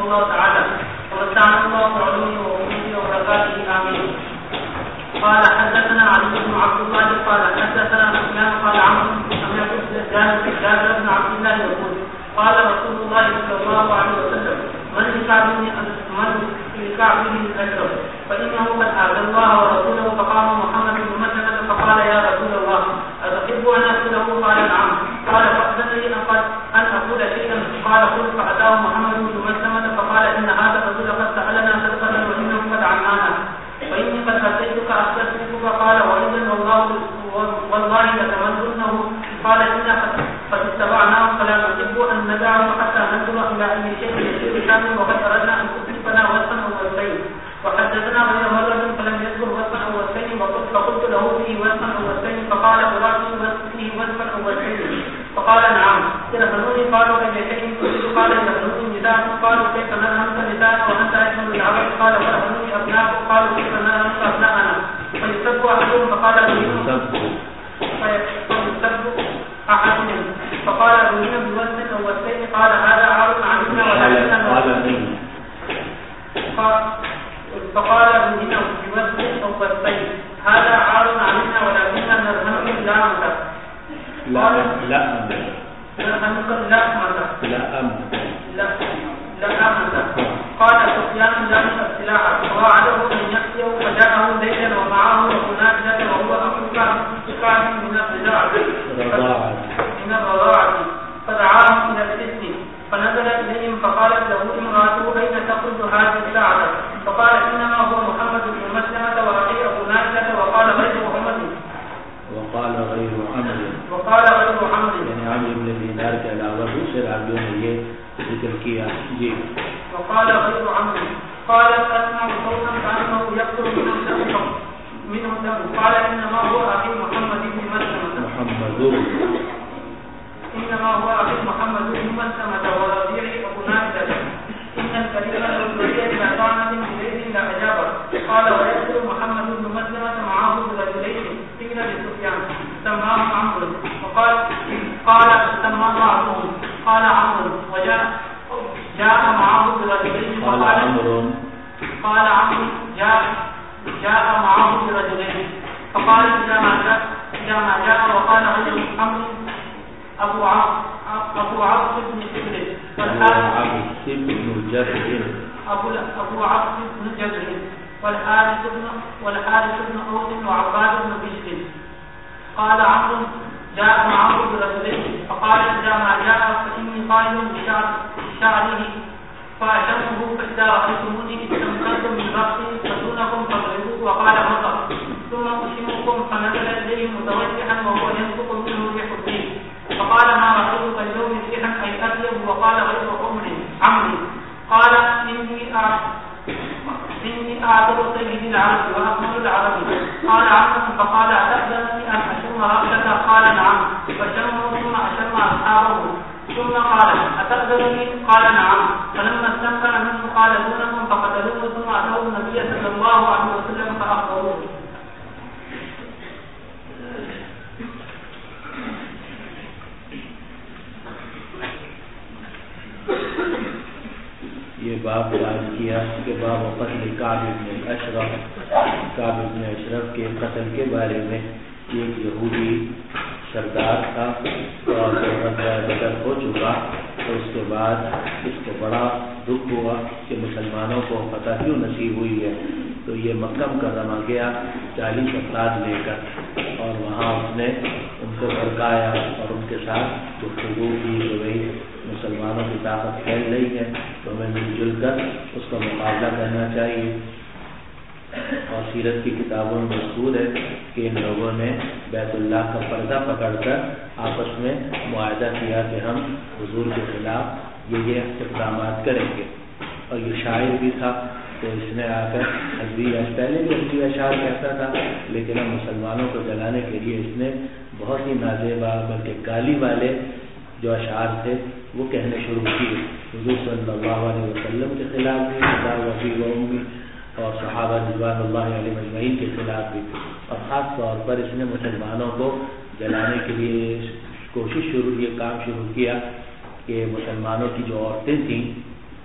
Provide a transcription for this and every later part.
الله تعالى ومتعنا الله بعلومه وأمته وبركاته آمين. قال حدثنا علي بن عبد الله قال حدثنا سفيان قال عمرو سمعت جابر بن عبد الله يقول قال رسول الله صلى الله عليه وسلم من لكعبه الأشرف فإنه قد آذى الله ورسوله. فقام محمد بن مسلمة فقال يا رسول الله أتحب أن أقوله؟ قال نعم. قال فأذن لي أن أقول شيئا. قال قل. فأتاه محمد بن مسلمة فقال إن هذا الرجل قد سألنا سلفا وإنه قد عنانا فإني قد أتيتك أستسلمك. قال وإذا والله لتمنونه. قال إنا قد اتبعناه فلا نحب أن ندعه حتى ننظر إلى أي شيء يسير كامل وقد أردنا أن تكلفنا وصفا أو وصفين. وحدثنا غير مرة فلم يذكر وصفا أو وصفين فقلت له فيه وصفا أو وصفين فقال برأسي فيه وصفا أو وصفين. فقال نعم. تنهنوني. قالوا أي شيء تريد؟ قال ينهنوني نساء. قالوا كيف ننهنك نساء وأنت أجمل العرب؟ قال ونهنوني أبناء. قالوا كيف ننهنك أبناءنا؟ فيسب أحدهم فقال أحدهم فقال أروني بوزن أو وزنين. قال هذا عار علينا ولكننا فقال أروني بوزن أو وزنين هذا عار علينا ولكننا نرهنك لا أمتك. لا أمتك. قال سفيان لا السلاح فوعده أن يأتيه فجاءه ليلا ومعه مناجة وهو أفكار من الرضاعة فدعاهم إلى الإذن فنزل إليهم فقالت له امرأته أين تخرج هذه الساعة؟ فقال إنما هو محمد بن مسلمة وأخي أبو ناجة. وقال غير محمد وقال غير عمرو یعنی عمرو بن دینار کے علاوہ دوسرے راویوں نے یہ ذکر کیا. جی. وقال غير عمرو قال أسمع صوتا كأنه يقتل منه دم. قال إنما هو أخي محمد بن مسلمة ورضيعي أبو ناجة. إن الكريم الرضيع بطعنة بليل لا أجابه. قال ويذكر محمد بن مسلمة معه برجلين قيل لسفيان سماه عمرو وقال سماه عمرو. قال عمرو وجاء معه برجلين قال عمرو جاء معه برجلين فقال إذا ما جاء وقال رجل عمرو أبو عبد بن جبل والحارث بن أوس وعباد بن بشر. قال عمرو جاء معه برجلين فقال إذا ما جاء فإني قائل بشعره فأشمه فإذا رأيتموني استمكنتم من رأسي فدونكم فاضربوه. وقال مطر ثم أشمكم فنزل إليه متوجها وهو ينفق منه ريح الدين. فقال ما رأيتك اليوم ريحا أي أطيب. وقال غير عمرو قال إني أعذر سيد العرب وأكمل العرب. قال عمرو فقال أتأذنني أن أشم رأسك؟ قال نعم. فشمه ثم أشم أصحابه ثم قال أتأذنني؟ قال نعم. فلما استنكر منه قال دونكم فقتلوه ثم أتوا النبي صلى الله عليه وسلم فأخبروه. یہ باب بیان کیا کہ باب قتل کعب بن اشرف کے قتل کے بارے میں. ایک یہودی سردار تھا اور بدر ہو چکا تو اس کے بعد اس کو بڑا دکھ ہوا کہ مسلمانوں کو فتح کیوں نصیب ہوئی ہے. تو یہ مکہ مکرمہ گیا 40 افراد لے کر اور وہاں اس نے ان کو بھڑکایا اور ان کے ساتھ گفتگو کی کہ بھائی مسلمانوں کی طاقت پھیل رہی ہے تو ہمیں مل جل کر اس کا مقابلہ کرنا چاہیے. اور سیرت کی کتابوں میں مذکور ہے کہ ان لوگوں نے بیت اللہ کا پردہ پکڑ کر آپس میں معاہدہ کیا کہ ہم حضور کے خلاف یہ اقدامات کریں گے. اور یہ شاعر بھی تھا تو اس نے آ کر پہلے بھی حزبی اشعار کہتا تھا لیکن اب مسلمانوں کو جلانے کے لیے اس نے بہت ہی نازیبا بلکہ گالی والے جو اشعار تھے وہ کہنے شروع کیے. حضور صلی اللہ علیہ وسلم کے خلاف بھی اور صحابہ رضوان اللہ علیہ مجمعین کے خلاف بھی. اور خاص طور پر اس نے مسلمانوں کو جلانے کے لیے یہ کام شروع کیا کہ مسلمانوں کی جو عورتیں تھیں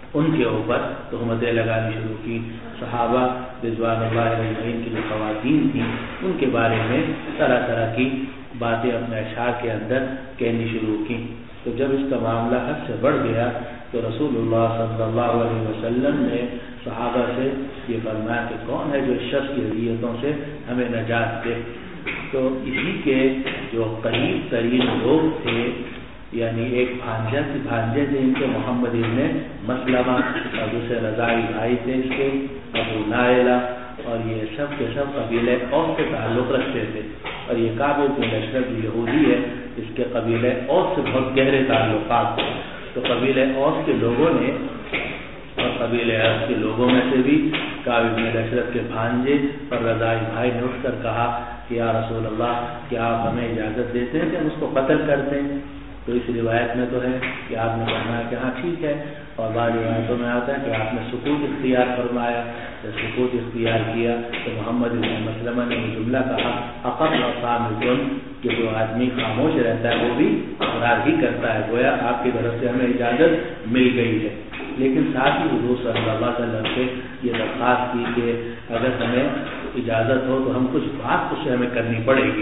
ان کے اوپر تہمتیں لگانی شروع کی. صحابہ رضوان اللہ علیہم کی جو خواتین تھیں ان کے بارے میں طرح طرح کی باتیں اپنے اشعار کے اندر کہنی شروع کی. تو جب اس کا معاملہ حد سے بڑھ گیا تو رسول اللہ صلی اللہ علیہ وسلم نے صحابہ سے یہ فرمایا کہ کون ہے جو اس شخص کی اذیتوں سے ہمیں نجات دے. تو اسی کے جو قریب ترین لوگ تھے یعنی ایک بھانجے تھے ان کے محمد ابن مسلمہ اور دوسرے رضائی بھائی تھے اس کے ابو نائلہ اور یہ سب کے سب قبیلہ اوس سے تعلق رکھتے تھے. اور یہ کعب بن اشرف یہودی ہے اس کے قبیلہ اوس سے بہت گہرے تعلقات تھے. تو قبیلہ اوس کے لوگوں نے اور قبیلہ اوس کے لوگوں میں سے بھی کعب بن اشرف کے بھانجے اور رضائی بھائی نے اٹھ کر کہا کہ یا رسول اللہ کیا آپ ہمیں اجازت دیتے ہیں کہ ہم اس کو قتل کرتے ہیں. تو اس روایت میں تو ہے کہ آپ نے فرمایا کہ ہاں ٹھیک ہے, اور بعض روایتوں میں آتا ہے کہ آپ نے سکوت اختیار فرمایا. جب سکوت اختیار کیا تو محمد بن مسلمہ نے یہ جملہ کہا اقر و صامت, کہ جو آدمی خاموش رہتا ہے وہ بھی اقرار ہی کرتا ہے, گویا آپ کی طرف سے ہمیں اجازت مل گئی ہے. لیکن ساتھ ہی حضور صلی اللہ علیہ وسلم سے یہ درخواست کی کہ اگر ہمیں اجازت ہو تو ہم کچھ بات اس سے ہمیں کرنی پڑے گی,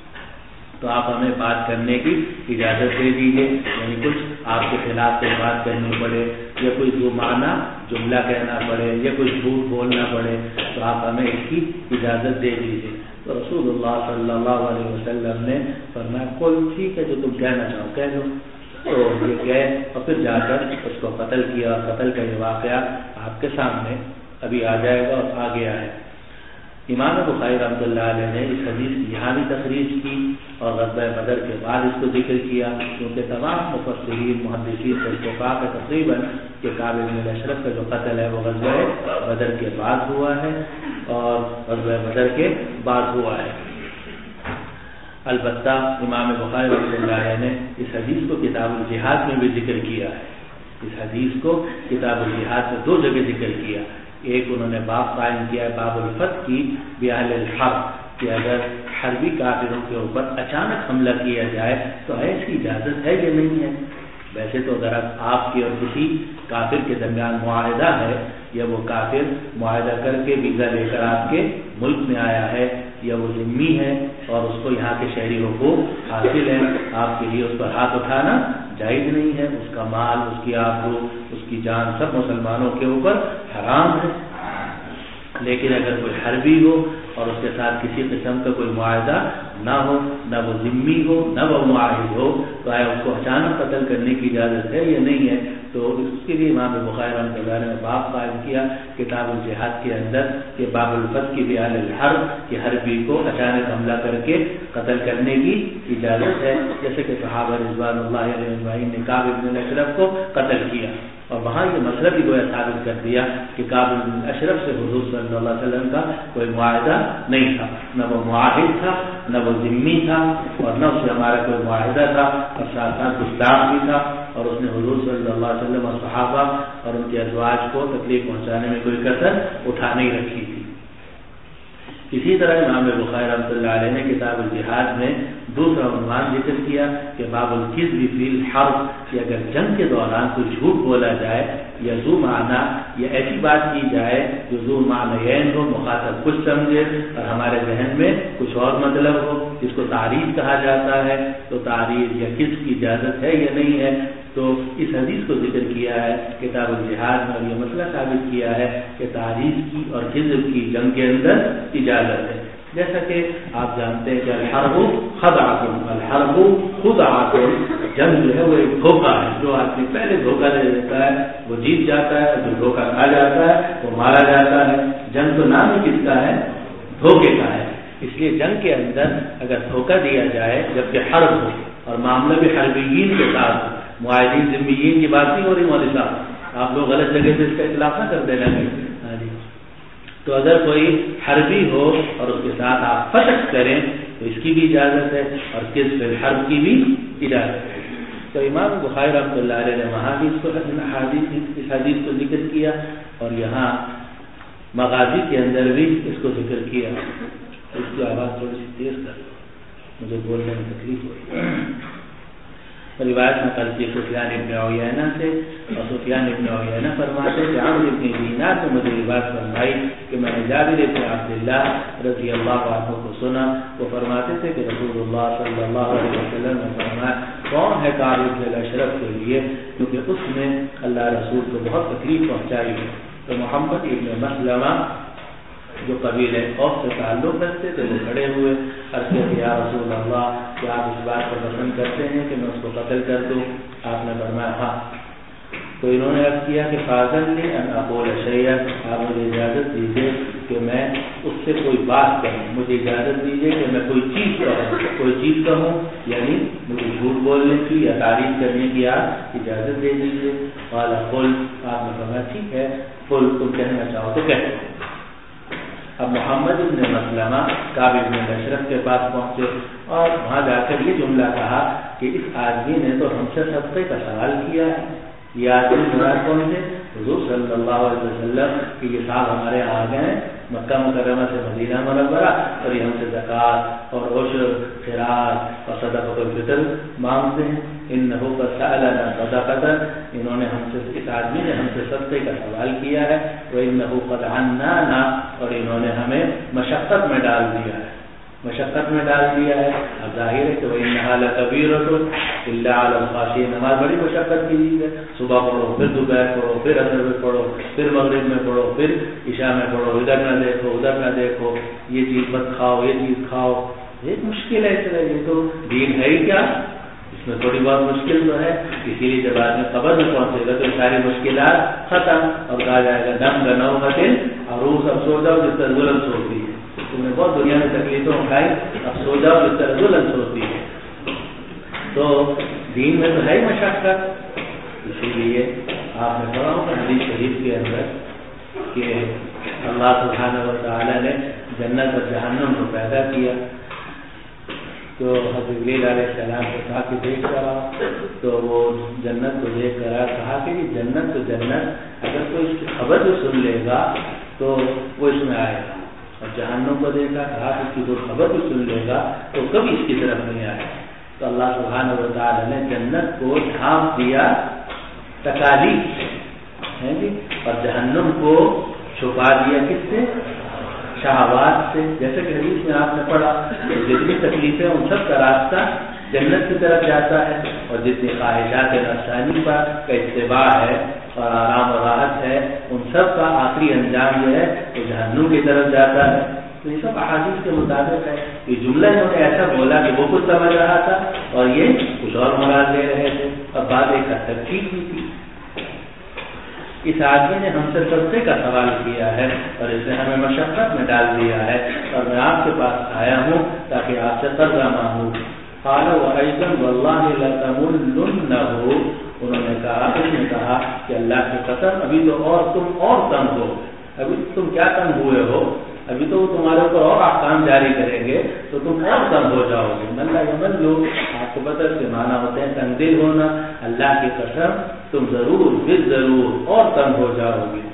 تو آپ ہمیں بات کرنے کی اجازت دے دیجیے. یعنی کچھ آپ کے خلاف سے بات کرنی پڑے یا کوئی دو معنی جملہ کہنا پڑے یا کوئی جھوٹ بولنا پڑے تو آپ ہمیں اس کی اجازت دے دیجیے. تو رسول اللہ صلی اللہ علیہ وسلم نے فرمایا کوئی ٹھیک ہے جو تم کہنا چاہو کہہ دو. تو یہ گئے اور پھر جا کر اس کو قتل کیا. قتل کا یہ واقعہ آپ کے سامنے ابھی آ جائے گا اور آ گیا ہے. امام بخاری رحمۃ اللہ علیہ نے اس حدیث کی یہاں بھی تخریج کی اور غزوہ بدر کے بعد اس کو ذکر کیا, کیونکہ تمام مفسرین محدثین سے اتفاق ہے تقریباً کہ کعب بن اشرف کا جو قتل ہے وہ غزوہ بدر کے بعد ہوا ہے اور غزوہ بدر کے بعد ہوا ہے. البتہ امام بخاری رحمۃ اللہ علیہ نے اس حدیث کو کتاب الجہاد میں بھی ذکر کیا ہے. اس حدیث کو کتاب الجہاد میں 2 جگہ ذکر کیا. ایک انہوں نے باب قائم کیا ہے باب الفتح کی بأہل الحرب, کہ اگر حربی کافروں کے اوپر اچانک حملہ کیا جائے تو ایسی اجازت ہے یا نہیں ہے. ویسے تو اگر آپ کے اور کسی کافر کے درمیان معاہدہ ہے یا وہ کافر معاہدہ کر کے ویزا لے کر آپ کے ملک میں آیا ہے یا وہ ذمہ ہے اور اس کو یہاں کے شہری حقوق حاصل ہیں, آپ کے لیے اس پر ہاتھ اٹھانا جائز نہیں ہے. اس کا مال, اس کی آبرو, اس کی جان سب مسلمانوں کے اوپر حرام ہے. لیکن اگر کوئی حربی ہو اور اس کے ساتھ کسی قسم کا کوئی معاہدہ نہ ہو, نہ وہ ذمہ ہو نہ وہ معاہد ہو, تو آیا اس کو اچانک قتل کرنے کی اجازت ہے یا نہیں ہے. تو اس کے لیے امام بخاری رحمۃ اللہ نے باب قائم کیا کتاب الجہاد کے اندر کہ باب الفتح کی بأہل الحرب, کہ حربی کو اچانک حملہ کر کے قتل کرنے کی اجازت ہے, جیسے کہ صحابہ رضوان اللہ علیہ اجمعین نے کعب بن اشرف کو قتل کیا. اور وہاں یہ مسئلہ بھی گویا ثابت کر دیا کہ کعب بن اشرف سے حضور صلی اللہ علیہ وسلم کا کوئی معاہدہ نہیں تھا, نہ وہ معاہد تھا نہ وہ ذمہ تھا اور نہ اس سے ہمارا کوئی معاہدہ تھا, اور ساتھ ساتھ گستاخ بھی تھا اور اس نے حضور صلی اللہ علیہ وسلم اور صحابہ اور ان کے ازواج کو تکلیف پہنچانے میں کوئی کسر اٹھا نہیں رکھی تھی. اسی طرح امام بخاری رحمۃ اللہ علیہ نے کتاب الجہاد میں دوسرا عنوان ذکر کیا کہ باب الکذب فی الحرب, کہ اگر جنگ کے دوران کوئی جھوٹ بولا جائے یا ذو معنی یا ایسی بات کی جائے جو ذو معنیین ہو, مخاطب کچھ سمجھے اور ہمارے ذہن میں کچھ اور مطلب ہو, جس کو تعریف کہا جاتا ہے, تو تعریف یا کذب کی اجازت ہے یا نہیں ہے. تو اس حدیث کو ذکر کیا ہے کتاب الجہاد میں اور یہ مسئلہ ثابت کیا ہے کہ تعریف کی اور کذب کی جنگ کے اندر اجازت ہے. جیسا کہ آپ جانتے ہیں کہ الحرب خدعۃ, الحرب خدعۃ, جنگ جو ہے وہ ایک دھوکہ ہے. جو آدمی پہلے دھوکہ دے دیتا ہے وہ جیت جاتا ہے, جو دھوکہ کھا جاتا ہے وہ مارا جاتا ہے. جنگ تو نام ہی کس کا ہے, دھوکے کا ہے. اس لیے جنگ کے اندر اگر دھوکہ دیا جائے جبکہ حرب ہو اور معاملہ بھی حربیین کے ساتھ ہو, معاہدین ذمین کی بات نہیں ہو رہی مولوی صاحب, آپ لوگ غلط جگہ سے اس کا اطلاق نہ کر دینا. تو اگر کوئی حربی ہو اور اس کے ساتھ آپ فتح کریں تو اس کی بھی اجازت ہے اور کذب الحرب کی بھی اجازت ہے. تو امام بخاری رحمۃ اللہ علیہ نے وہاں بھی اس حدیث کو ذکر کیا اور یہاں مغازی کے اندر بھی اس کو ذکر کیا. اس کی آواز تھوڑی سی تیز کر, مجھے بولنے میں تکلیف ہوئی. روایت نقل کی سفیان ابن عیینہ سے، اور سفیان ابن عیینہ فرماتے ہیں کہ عمرو ابن دینار نے مجھے یہ بات فرمائی کہ میں نے جابر ابن عبداللہ رضی اللہ عنہ کو سنا، وہ فرماتے تھے کہ رسول اللہ صلی اللہ علیہ وسلم نے فرمایا کون ہے کعب بن الاشرف کے لیے، کیونکہ اس نے اللہ رسول کو بہت تکلیف پہنچائی ہے۔ تو محمد ابن مسلمہ جو قبیلہ اوس سے تعلق رکھتے تھے وہ کھڑے ہوئے، عرض کیا کہ یا رسول اللہ کیا آپ اس بات کو پسند کرتے ہیں کہ میں اس کو قتل کر دوں؟ آپ نے فرمایا ہاں۔ تو انہوں نے عرض کیا کہ فاضل نے ان اقول شیئا، آپ مجھے اجازت دیجیے کہ میں اس سے کوئی بات کہوں، مجھے اجازت دیجیے کہ میں کوئی چیز کہوں، یعنی مجھے جھوٹ بولنے کی یا تعریف کرنے کی آپ اجازت دے دیجیے۔ قال قل، آپ نے فرمایا ٹھیک ہے، قل تم کہنا چاہو تو کہہ۔ اب محمد ابن مسلمہ کعب ابن الاشرف کے پاس پہنچے اور وہاں جا کر یہ جملہ کہا کہ اس آدمی نے تو ہم سے صدقے کا سوال کیا ہے۔ یہ آدمی مراد کون تھے؟ حضور صلی اللہ علیہ وسلم کہ یہ صاحب ہمارے یہاں آ گئے مکہ مکرمہ سے مدینہ منورہ اور یہ ہم سے زکوٰۃ اور عشر خراج اور صدقۃ الفطر مانگتے ہیں۔ انہو قد سألنا صدقۃ، انہوں نے ہم سے، اس آدمی نے ہم سے صدقے کا سوال کیا ہے، وانہو قد عنانا، اور انہوں نے ہمیں مشقت میں ڈال دیا ہے، مشقت میں ڈال دیا ہے۔ اب ظاہر ہے کہ وَإِنَّهَا لَكَبِيرَةٌ إِلَّا عَلَى الْخَاشِعِينَ، نماز بڑی مشقت کی چیز ہے، صبح پڑھو، پھر دوپہر پڑھو، پھر عصر میں پڑھو، پھر مغرب میں پڑھو، پھر عشاء میں پڑھو، ادھر نہ دیکھو ادھر نہ دیکھو، یہ چیز مت کھاؤ یہ چیز کھاؤ، یہ مشکل ہے۔ یہ تو دین ہے ہی کیا، اس میں تھوڑی بہت مشکل تو ہے، اسی لیے جب آدمی قبر میں پہنچے گا تو ساری مشکلات ختم، اور کہا جائے گا دم گنو متن عروس، اب سو جاؤ جس طرح ظلم سوتی ہے، تم نے بہت دنیا میں تکلیفیں اٹھائی، اب سو جاؤ جس طرح ظلم سوتی ہے۔ تو دین میں تو ہے ہی مشقت، اسی لیے آپ نے پڑھا ہوگا حدیث شریف کے اندر کہ اللہ سبحانہ و تعالیٰ نے جنت اور جہنم کو پیدا کیا، تو حضرت جبریل علیہ السلام کو کہا کہ دیکھ کر آؤ، تو وہ جنت کو دیکھ کر کہا کہ یہ جنت تو جنت، اگر کوئی اس کی خبر بھی سن لے گا تو وہ اس میں آئے گا، اور جہنم کو دیکھا، کہا کہ اس کی کوئی خبر بھی سن لے گا تو کبھی اس کی طرف نہیں آئے گا۔ تو اللہ سبحانہ و تعالیٰ نے جنت کو ڈھانپ دیا تکالیف سے، جی، اور جہنم کو چھپا دیا کس سے؟ شہوات سے۔ جیسے کہ حدیث میں آپ نے پڑھا کہ جتنی تکلیفیں ان سب کا راستہ جنت کی طرف جاتا ہے، اور جتنی خواہشات نفسانی پر کا اتباع ہے اور آرام و راحت ہے، ان سب کا آخری انجام جو ہے وہ جہنم کی طرف جاتا ہے۔ تو یہ سب احادیث کے مطابق ہے۔ یہ جملہ انہوں نے ایسا بولا کہ وہ کچھ سمجھ رہا تھا اور یہ کچھ اور مراد لے رہے تھے، اور بات ایک حد تک ٹھیک بھی تھی۔ اس آدمی نے ہم سے صدقے کا سوال کیا ہے اور اس نے ہمیں مشقت میں ڈال دیا ہے، اور میں آپ کے پاس آیا ہوں تاکہ آپ سے قرضہ مانگوں۔ قال وأيضا والله لتملنه، انہوں نے کہا کہ اللہ کی قسم ابھی تو اور تم اور تنگ ہو، ابھی تم کیا تنگ ہوئے ہو، ابھی تو وہ تمہارے اوپر اور احکام جاری کریں گے تو تم اور تنگ ہو جاؤ گے۔ من لا یمل، آپ کو پتہ کے معنی ہوتے ہیں تنگ دل ہونا، اللہ کی قسم تم ضرور ضرور اور تنگ ہو جاؤ گے۔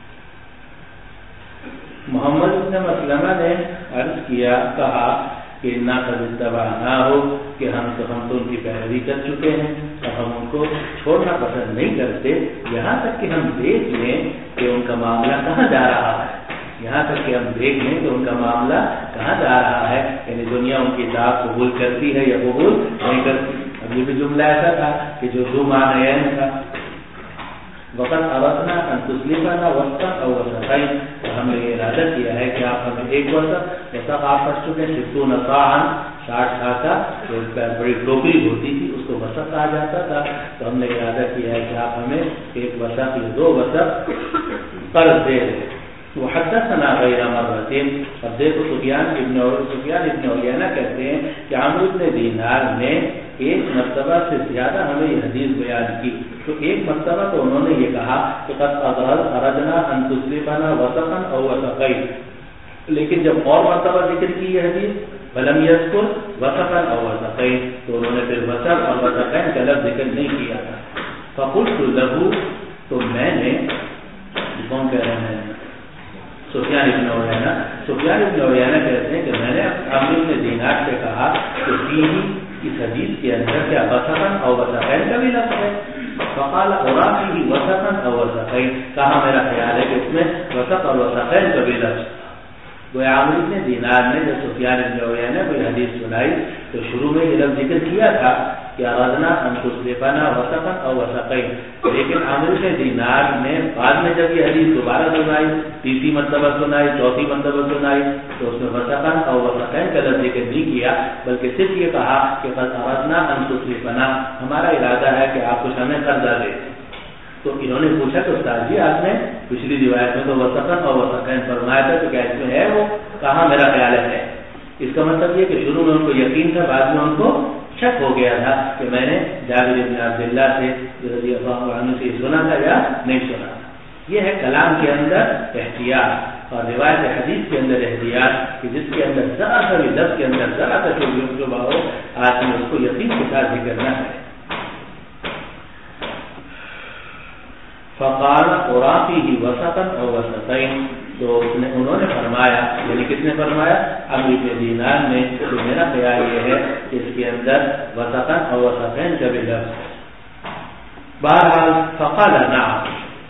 محمد بن مسلمہ نے عرض کیا، کہا کہ نہ قد اتبعناہ ہو، کہ ہم تو ان کی پیروی کر چکے ہیں اور ہم ان کو چھوڑنا پسند نہیں کرتے، یہاں تک کہ ہم دیکھ لیں کہ ان کا معاملہ کہاں جا رہا ہے، یہاں تک کہ ہم دیکھ لیں کہ ان کا معاملہ کہاں جا رہا ہے، یعنی دنیا ان کی اطاعت قبول کرتی ہے یا قبول نہیں کرتی۔ اب یہ بھی جملہ ایسا تھا کہ جو معنیین تھا، وقت اردنا ان تسلیفنا وسطا او وسطین، ہم نے یہ ارادہ کیا ہے کہ آپ ہمیں ایک وسط آپ پڑھ چکے ہیں، 60 صاعا، 60 سا کا جو بڑی ٹوکری ہوتی تھی اس کو وسط کہا جاتا تھا، تو ہم نے ارادہ کیا ہے کہ آپ ہمیں ایک وسط یا 2 وسط قرض دے دیں۔ وحدثنا غیر مرتين، اب دیکھو سفیان ابن عیینہ کہتے ہیں کہ عمرو بن دینار نے ایک مرتبہ سے زیادہ ہمیں یہ حدیث بیان کی، تو ایک مرتبہ تو انہوں نے یہ کہا کہ قد اردنا ان تسلفنا وسطا او وسطین، لیکن جب اور مرتبہ ذکر کی یہ حدیث فلم یذکر وسطا او وسطین، تو انہوں نے پھر وسط اور وسطین کا لفظ ذکر نہیں کیا تھا۔ فقلت له، تو میں نے، کون کہہ رہے ہیں؟ سفیان ابن عیینہ کہتے ہیں کہ میں نے عمرو بن دینار سے کہا کہ اس حدیث کے اندر کیا وسطن اور وسطین کا بھی لفظ ہے؟ فقال اراقی وسطن اور وسطین، کہا میرا خیال ہے کہ اس میں وسط اور وسطین کا بھی لفظ تھا۔ وہ عامر بن دینار نے جب سفیان بن عیینہ نے کوئی حدیث سنائی تو شروع میں یہ لفظ ذکر کیا تھا کہ اردنا ان تصرفنا وسطا او وسطین، لیکن عامر بن دینار نے بعد میں جب یہ حدیث دوبارہ سنائی، تیسری مرتبہ سنائی، چوتھی مرتبہ سنائی، تو اس میں وسطا او وسطین کا لفظ ذکر نہیں کیا، بلکہ صرف یہ کہا کہ قد اردنا ان تصرفنا، ہمارا ارادہ ہے کہ آپ کچھ ہمیں قرضہ دیں۔ تو انہوں نے پوچھا کہ استاد جی آپ نے پچھلی روایت میں تو وسطن اور وسطین فرمایا تھا، تو کیا اس میں ہے؟ وہ کہا میرا خیال ہے۔ اس کا مطلب یہ کہ شروع میں ان کو یقین تھا، بعد میں ان کو شک ہو گیا تھا کہ میں نے جابر بن عبداللہ سے رضی اللہ عنہ سے سنا تھا یا نہیں سنا تھا۔ یہ ہے کلام کے اندر احتیاط اور روایت حدیث کے اندر احتیاط، کہ جس کے اندر ذرا سا بھی لفظ کے اندر ذرا سا جو ہو آدمی اس کو یقین کے ساتھ ذکر کرنا ہے۔ فقال اراقی وسطا او وسطین، تو انہوں نے فرمایا، یعنی کس نے فرمایا؟ عمرو بن دینار نے، تو میرا خیال یہ ہے کہ اس کے اندر وسطا او وسطین کا بھی لفظ ہے۔ بہرحال فقال نعم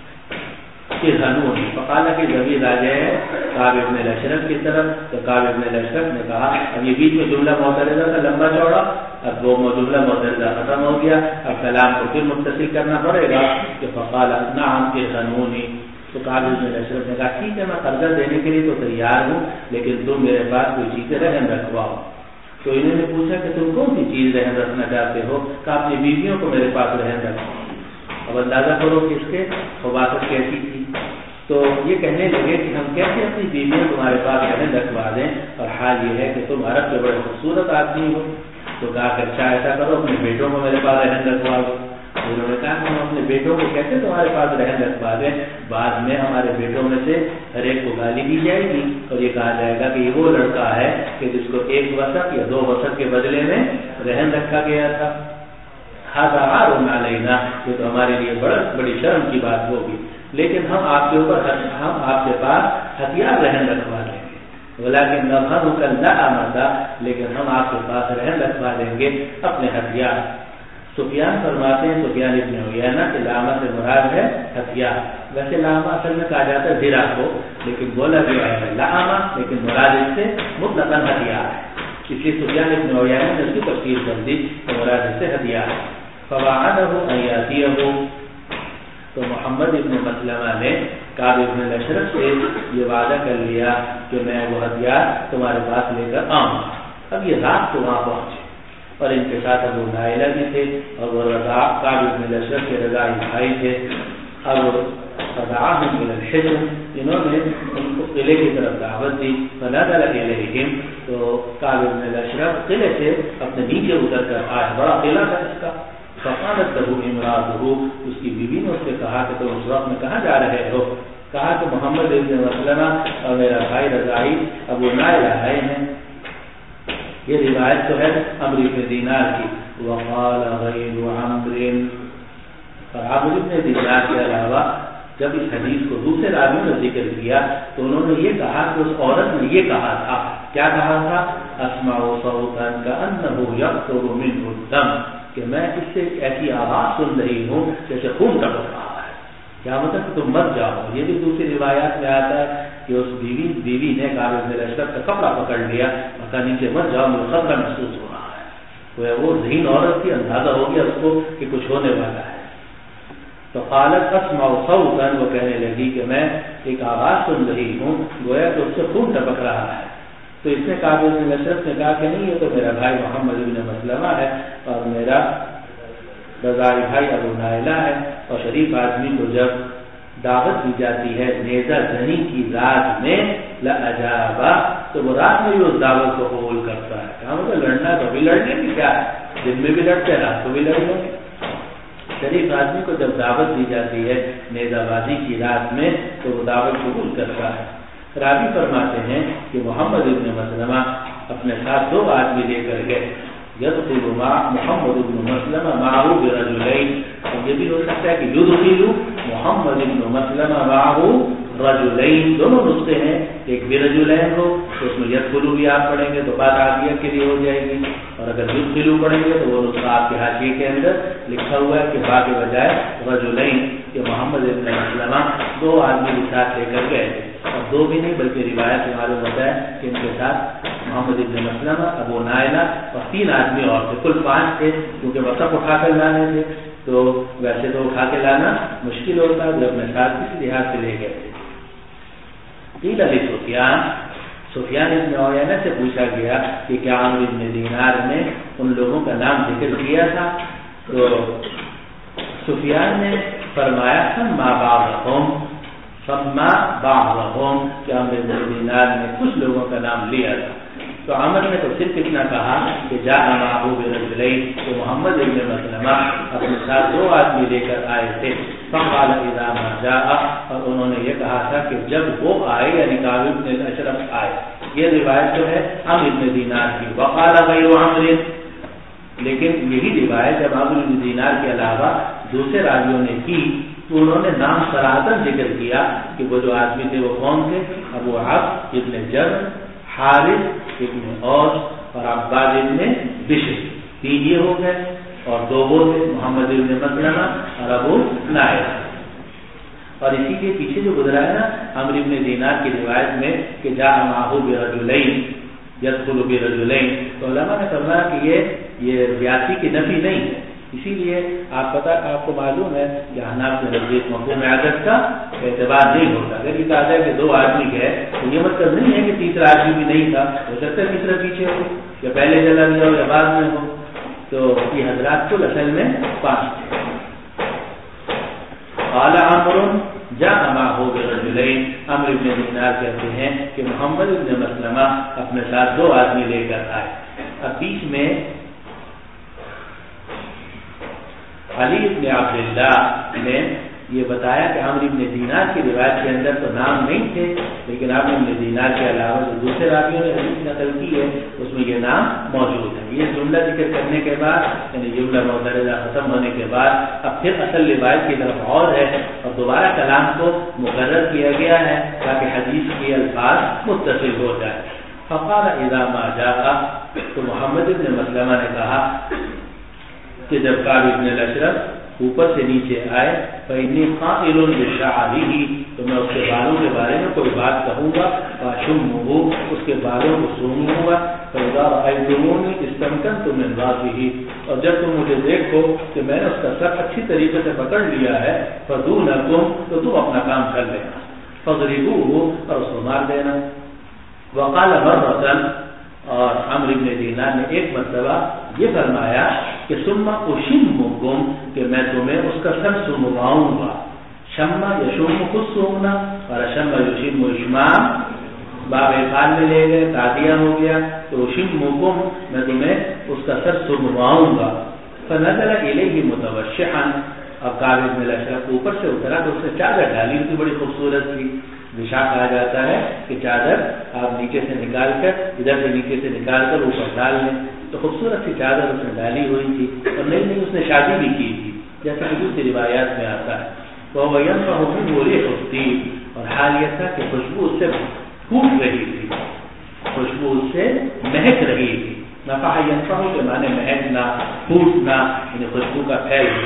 ارهنونی، فقال کہ ضمیر آ جائے کعب بن الاشرف کی طرف، تو کعب بن الاشرف نے کہا، اب یہ بیچ میں جملہ معترضہ تھا لمبا چوڑا، اب وہ جملہ معترضہ ختم ہو گیا، اب کلام کو پھر متصل کرنا پڑے گا کہ فقال نعم ارهنونی، تو کعب بن الاشرف نے کہا ٹھیک ہے میں قرضہ دینے کے لیے تو تیار ہوں، لیکن تم میرے پاس کوئی چیزیں رہن رکھواؤ۔ تو انہوں نے پوچھا کہ تم کون سی چیز رہن رکھنا چاہتے ہو؟ کہ اپنی بیویوں کو میرے پاس رہن رکھو۔ اب اندازہ کرو کہ اس کے خباثت کیسی تھی۔ تو یہ کہنے لگے کہ ہم کیسے اپنی بیویوں تمہارے پاس رہن رکھوا دیں، اور حال یہ ہے کہ تم عرب کے بڑے خوبصورت آدمی ہو۔ تو کہا کہ اچھا ایسا کرو اپنے بیٹوں کو میرے پاس رہن رکھوا دو۔ انہوں نے کہا کہ ہم اپنے بیٹوں کو کیسے تمہارے پاس رہن رکھوا دیں، بعد میں ہمارے بیٹوں میں سے ہر ایک کو گالی دی جائے گی اور یہ کہا جائے گا کہ یہ وہ لڑکا ہے کہ جس کو ایک وسط یا 2 وسط کے بدلے میں رہن رکھا گیا تھا۔ ہذا عار علینا، یہ تو ہمارے لیے بڑی شرم کی بات ہوگی، لیکن ہم آپ کے پاس ہتھیار رہن رکھوا دیں گے، ولیکن نبھرک اللعامۃ، لیکن ہم آپ کے پاس رہن رکھوا دیں گے اپنے ہتھیار۔ سفیان فرماتے ہیں، سفیان ابن عیینہ کہ لامہ سے مراد ہے ہتھیار، ویسے لامہ اصل میں کہا جاتا ہے زرہ کو، لیکن بولا گیا ہے لامہ، لیکن مراد اس سے مطلقاً ہتھیار ہے، اس لیے سفیان ابن عیینہ نے اس کی تفسیر کر دی کہ مراد اس سے ہتھیار ہے۔ فوعدہ ان یاتیہ، تو محمد ابن مسلمہ نے کعب ابن الاشرف سے یہ وعدہ کر لیا کہ میں وہ ہتھیار تمہارے پاس لے کر آؤں۔ اب یہ رات کو وہاں پہنچے اور ان کے ساتھ ابو نائلہ بھی تھے، اور وہ کعب ابن الاشرف کے رضاعی بھائی تھے۔ اب فدعاهم الى الحجر، انہوں نے ان کو قلعے کی طرف دعوت دی۔ فنزل الیہم، تو کعب ابن الاشرف قلعے سے اپنے نیچے اتر کر آئے، بڑا قلعہ تھا اس کا۔ فقالت له امرأته، اس کی بیوی نے اس سے کہا کہ تم اس وقت میں کہاں جا رہے ہو؟ کہا کہ محمد ابن مسلمہ اور میرا بھائی رضاعی ابو نائلہ آئے ہیں۔ یہ روایت تو ہے عمرو بن دینار کی۔ وقال غیر عمرو، اور عمرو بن دینار کے علاوہ جب اس حدیث کو دوسرے راویوں نے ذکر کیا تو انہوں نے یہ کہا کہ اس عورت نے یہ کہا تھا، کیا کہا تھا؟ اسمع صوتا کأنه يقطر منه الدم، کہ میں اس سے ایسی آواز سن رہی ہوں جیسے خون ٹپک رہا ہے۔ کیا مطلب کہ تم مت جاؤ۔ یہ بھی دوسری روایات میں آتا ہے کہ اس بیوی نے کعب بن الاشرف کا کپڑا پکڑ لیا اور کہا نیچے مت جاؤ، مجھے خطرہ محسوس ہو رہا ہے۔ وہ ذہین عورت کی، اندازہ ہو گیا اس کو کہ کچھ ہونے والا ہے۔ تو قالت اسمع صوتا، وہ کہنے لگی کہ میں ایک آواز سن رہی ہوں گویا کہ اس سے خون ٹپک رہا ہے۔ تو اس نے کعب بن الاشرف نے کہا کہ نہیں، یہ تو میرا بھائی محمد بن مسلمہ ہے اور میرا رضاعی بھائی ابو نائلہ ہے، اور شریف آدمی کو جب دعوت دی جاتی ہے نیزہ زنی کی رات میں لأجابا، تو وہ رات میں بھی اس دعوت کو قبول کرتا ہے۔ کہا مطلب لڑنا تو بھی لڑنے کی کیا ہے، دن میں بھی لڑتے ہیں رات کو بھی لڑیں گے۔ شریف آدمی کو جب دعوت دی جاتی ہے نیزہ بازی کی رات میں تو وہ دعوت قبول کرتا ہے۔ راوی فرماتے ہیں کہ محمد ابن مسلمہ اپنے ساتھ 2 آدمی لے کر گئے۔ یدخل محمد ابن مسلمہ معه برجلین، اور یہ بھی ہو سکتا ہے کہ یدخل محمد ابن مسلمہ معه رجلین دونوں نسخے ہیں، ایک بھی رجلین ہو تو اس میں یدخلوا بھی آپ پڑھیں گے تو بات عادیہ کے لیے ہو جائے گی، اور اگر یدخلوا پڑھیں گے تو وہ نسخہ آپ کے حاشیے کے اندر لکھا ہوا ہے کہ با کے بجائے رجلین، کہ محمد ابن مسلمہ دو آدمی کے ساتھ لے کر گئے تھے، اور دو بھی نہیں بلکہ روایت سے معلوم ہوتا ہے کہ ان کے ساتھ محمد ابن مسلمہ، ابو نائلہ اور 3 آدمی اور تھے، کل 5 تھے، کیونکہ وقف اٹھا کر لانے تھے تو ویسے تو اٹھا کے لانا مشکل ہوتا ہے، جو اپنے ساتھ کس لحاظ سے لے گئے تھے۔ قیل سفیان ابن عیینہ سے پوچھا گیا کہ کیا عمرو ابن دینار نے ان لوگوں کا نام ذکر کیا تھا؟ تو سفیان نے فرمایا سما بعضهم کہ عمرو ابن دینار نے کچھ لوگوں کا نام لیا تھا۔ تو عمر نے تو صرف اتنا کہا کہ جاء معه برجلین، کہ محمد ابن مسلمہ اپنے ساتھ 2 آدمی لے کر آئے تھے، فقال اذا ما جاء، اور انہوں نے یہ کہا تھا کہ جب وہ آئے یعنی کعب بن الاشرف آئے۔ یہ روایت جو ہے عمرو ابن دینار کی، وقال غیر عمر، لیکن یہی روایت جب عمرو ابن دینار کے علاوہ دوسرے راویوں نے کی تو انہوں نے نام صراحتاً ذکر کیا کہ وہ جو آدمی تھے وہ کون تھے؟ ابو عبد ابن جر، حارث ابن اوس اور عباد ابن بشر، 3 یہ ہو گئے، اور 2 وہ تھے محمد ابن مسلمہ اور ابو نائلہ۔ اور اسی کے پیچھے جو گزرا ہے نا عمرو ابن دینار کی روایت میں کہ جاء معه برجلین یدخل برجلین، تو علماء نے فرمایا کہ یہ بیاسی کی نفی نہیں ہے، اسی لیے آپ کو معلوم ہے کہ حناف کے نزدیک مفہوم عدد کا اعتبار نہیں ہوتا۔ اگر یہ کہا جائے کہ 2 آدمی گئے تو یہ مطلب نہیں ہے کہ تیسرا آدمی بھی نہیں تھا، ہو سکتا ہے تیسرا پیچھے ہو یا پہلے چلا گیا ہو یا بعد میں ہو، تو یہ حضرات کل اصل میں 5 تھے۔ قال عمرو جاء معه برجلین، عمرو بن دینار کہتے ہیں کہ محمد بن مسلمہ اپنے ساتھ 2 آدمی لے کر آئے۔ اب بیچ میں علی بن عبداللہ نے یہ بتایا کہ عمرو بن دینار کی روایت کے اندر تو نام نہیں تھے، لیکن عمرو بن دینار کے علاوہ جو دوسرے راویوں نے حدیث نقل کی ہے اس میں یہ نام موجود ہے۔ یہ جملہ ذکر کرنے کے بعد یعنی جملہ معترضہ ختم ہونے کے بعد اب پھر اصل روایت کی طرف اور ہے، اور دوبارہ کلام کو مقرر کیا گیا ہے تاکہ حدیث کے الفاظ متصل ہو جائے۔ فقال اذا ما جاء، تو محمد بن مسلمہ نے کہا کہ جب کعب بن الاشرف اوپر سے نیچے آئے فإنی قائل بشعره، تو میں اس کے بالوں کے بارے میں کوئی بات کہوں گا، فاشمه، اس کے بالوں کو سونگوں گا، فإذا رأيتموني استمكنت من رأسه، اور جب تم مجھے دیکھو کہ میں نے اس کا سر اچھی طریقے سے پکڑ لیا ہے، فدونکم، تو تم اپنا کام کر لینا، فاضربوه، اور اس کو مار دینا۔ وقال مرة، اور عمرو بن دینار نے ایک مرتبہ یہ فرمایا کہ ثم اشمکم، کہ میں تمہیں اس کا سر سنگواؤں گا۔ شما یشم خود سونگنا، اور شما یشم اشمام باب افعال میں لے گئے، تعدیہ ہو گیا، تو اشمکم میں تمہیں اس کا سر سنگواؤں گا۔ فنزل الیہ متوشحا، اب کعب بن الاشرف اوپر سے اترا تو اس نے چادر ڈالی ہوئی، بڑی خوبصورت تھی، وشا کہا جاتا ہے کہ چادر آپ نیچے سے نکال کر ادھر سے نیچے سے نکال کر اوپر ڈال لیں، تو خوبصورت سی چادر اس نے ڈالی ہوئی تھی، اور نئی اس نے شادی بھی کی تھی جیسا کہ دوسری روایات میں آتا ہے۔ وہ ینفع منہ ریح الطیب، اور حال یہ تھا کہ خوشبو اس سے پھوٹ رہی تھی، خوشبو اس سے مہک رہی تھی۔ نفع ینفع کے معنی مہکنا، پھوٹنا، یعنی خوشبو کا پھیلنا۔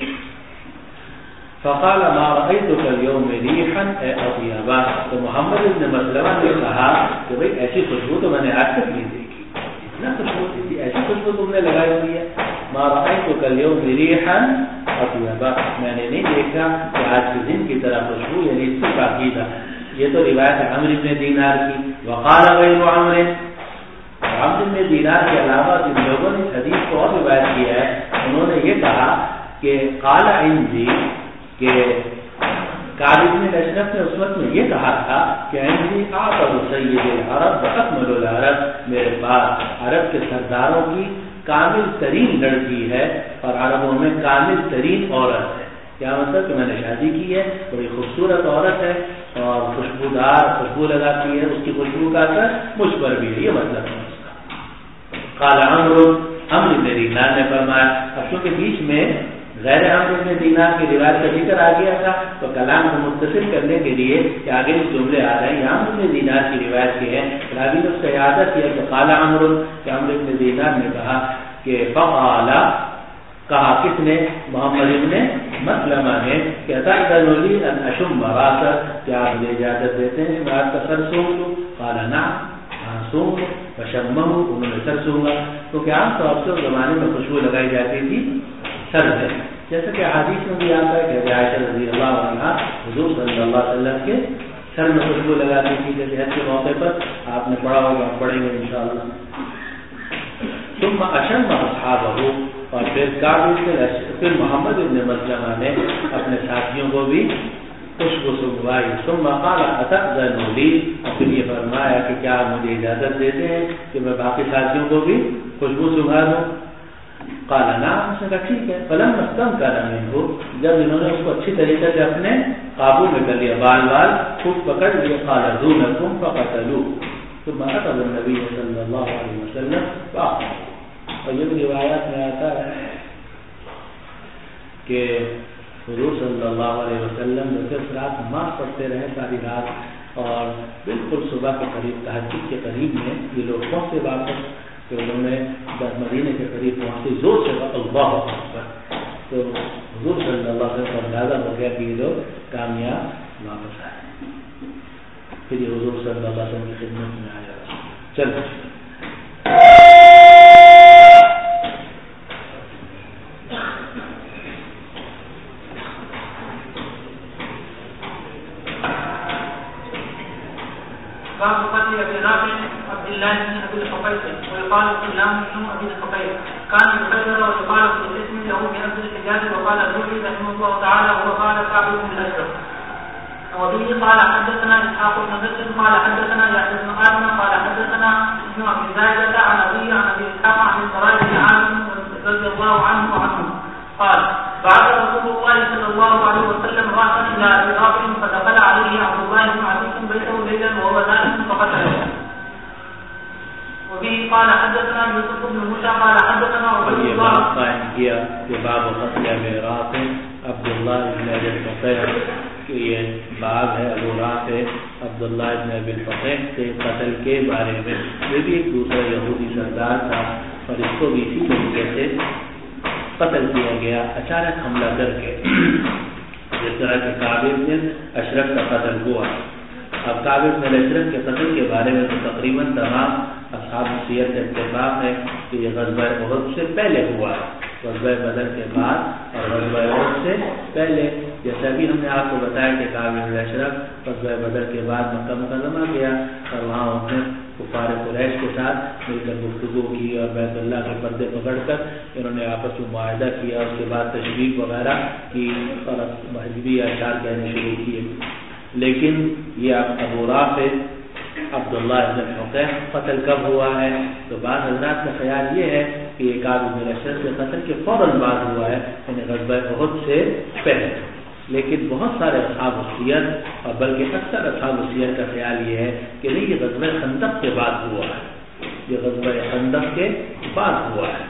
فقال ما رأيتك اليوم ريحا اطيبا، تو محمد بن مسلمہ نے کہا کہ بھئی ایسی خوشبو تو میں نے آج تک نہیں دیکھی، اتنا خوشبو تھی، ایسی خوشبو تم نے لگائی ہوئی ہے۔ ما رأيتك اليوم ريحا اطيبا، میں نے نہیں دیکھا کہ آج کے دن کی طرح خوشبو، یعنی اس سے پاکیزہ۔ یہ تو روایت ہے عمرو بن دینار کی۔ وقال غیر عمرو بن دینار کے علاوہ جن لوگوں نے حدیث کو اور روایت کیا ہے انہوں نے یہ کہا کہ قال عندي، کہ کعب بن الاشرف نے اس وقت میں یہ کہا تھا کہ عندي اعظم سید العرب واکمل العرب، میرے پاس عرب کے سرداروں کی کامل ترین لڑکی ہے اور عربوں میں کامل ترین عورت ہے۔ کیا مطلب کہ میں نے شادی کی ہے، بڑی خوبصورت عورت ہے اور خوشبودار، خوشبو لگاتی ہے، اس کی خوشبو کا اثر مجھ پر بھی ہے، یہ مطلب ہے اس کا۔ قال عمرو بن دینار نے فرمایا، اب چونکہ بیچ میں غیر عمرو بن دینار کی روایت کا ذکر آ گیا تھا تو کلام کو متصل کرنے کے لیے کہ آگے جملے آ رہے ہیں عمرو بن دینار کی روایت کے ہیں، راوی نے اس کا اعادہ کیا کہ قال عمرو، کہ عمرو بن دینار نے کہا کہ فقال، کہا کس نے؟ محمد ابن مسلمہ نے، کہ اتأذن لی ان اشم راسہ، کیا آپ مجھے اجازت دیتے ہیں کہ میں آپ کا سر سونگ لوں؟ قال نعم، ہاں سونگ لو، فشمہ، انہوں نے سر سونگا، کیونکہ عام طور سے زمانے میں خوشبو لگائی جاتی تھی سر سے، جیسا کہ حدیث میں بھی آتا ہے کہ عائشہ رضی اللہ عنہا حضور صلی اللہ علیہ وسلم کے سر میں خوشبو لگاتی تھی، جیسے حج کے موقع پر آپ نے پڑھا ہوگا، پڑھیں گے انشاءاللہ۔ ثم اشم اصحابہ، اور پھر محمد ابن مسلمہ نے اپنے ساتھیوں کو بھی خوشبو سنگوائی۔ ثم قال اتأذن لی، اور پھر یہ فرمایا کہ کیا آپ مجھے اجازت دیتے ہیں کہ میں باقی ساتھیوں کو بھی خوشبو سنگھا دوں؟ قال نعم، اس نے کہا ٹھیک ہے۔ فلما استنكر منه، جب انہوں نے اس کو اچھی طریقے سے اپنے قابو میں کر لیا، بال بال خود پکڑ لیا، قال دونكم فقتلوه ثم اتى النبي صلی اللہ علیہ وسلم فاخبروه۔ اور یہ بھی روایات میں آتا ہے کہ حضور صلی اللہ علیہ وسلم صرف رات نماز پڑھتے رہے ساری رات، اور بالکل صبح کے قریب تہجد کے قریب میں یہ لوگ پہنچے واپس، تو انہوں نے مدینے کے قریب پہنچے زور سے اللہ اکبر، تو حضور صلی اللہ علیہ وسلم کو اندازہ ہو گیا کہ یہ لوگ کامیاب واپس آئے، پھر یہ حضور صلی اللہ علیہ وسلم کی خدمت میں آیا۔ چلو باب قتل ابي رافع عبد الله بن ابي الحقيق ويقال سلام بن ابي الحقيق كان يبشر ويقال في الاسم له بأرض الحجاز وقال الزهري رحمه الله تعالى وقال كعب بن الاشرف وبه قال حدثنا اسحاق بن بشر قال حدثنا يحيى بن ادم قال حدثنا ابن ابي زايدة عن ابي اسحاق عن البراء بن عازب رضي الله عنه قال بعث رسول الله صلى الله عليه وسلم رأسا الى ابي رافع فدخل عليه عبد الله بن عتيق بيته ليلا وهو نائم فقتله. وبه قال حدثنا يوسف بن موسى قال حدثنا عبد الله قائم کیا کہ باب قتل ابي رافع عبد الله بن ابي الحقيق، کہ یہ باب ہے ابو رافع عبداللہ بن ابی الحقیق کے قتل کے بارے میں۔ یہ بھی ایک دوسرا یہودی سردار تھا اور اس کو بھی اسی طریقے سے قتل کیا گیا اچانک حملہ کر کے، جس طرح کہ کعب بن اشرف کا قتل ہوا۔ اب کعب بن اشرف کے قتل کے بارے میں تو تقریباً تمام اصحاب سیر سے اتفاق ہے کہ یہ غزوہ احد سے پہلے ہوا ہے، غزوہ بدر کے بعد اور غزوہ احد سے پہلے۔ جیسا بھی ہم نے آپ کو بتایا کہ کعب بن اشرف غزوہ بدر کے بعد مکہ مکرمہ گیا اور وہاں اس نے کفار قریش کے ساتھ مل کر گفتگو کی اور بیت اللہ کے پردے پکڑ کر انہوں نے آپس میں معاہدہ کیا، اس کے بعد تشریف وغیرہ کی اور مذہبی اشعار کہنے شروع کیے۔ لیکن یہ ابو رافع عبداللہ بن الحقیق قتل کب ہوا ہے؟ تو بعض حضرات کا خیال یہ ہے کہ یہ کعب بن اشرف کے قتل کے فوراً بعد ہوا ہے، یعنی غزوہ احد سے پہلے۔ لیکن بہت سارے اصحاب السیر اور بلکہ اکثر اصحاب السیر کا خیال یہ ہے کہ نہیں، یہ غزوہ خندق کے بعد ہوا ہے، یہ غزوہ خندق کے بعد ہوا ہے۔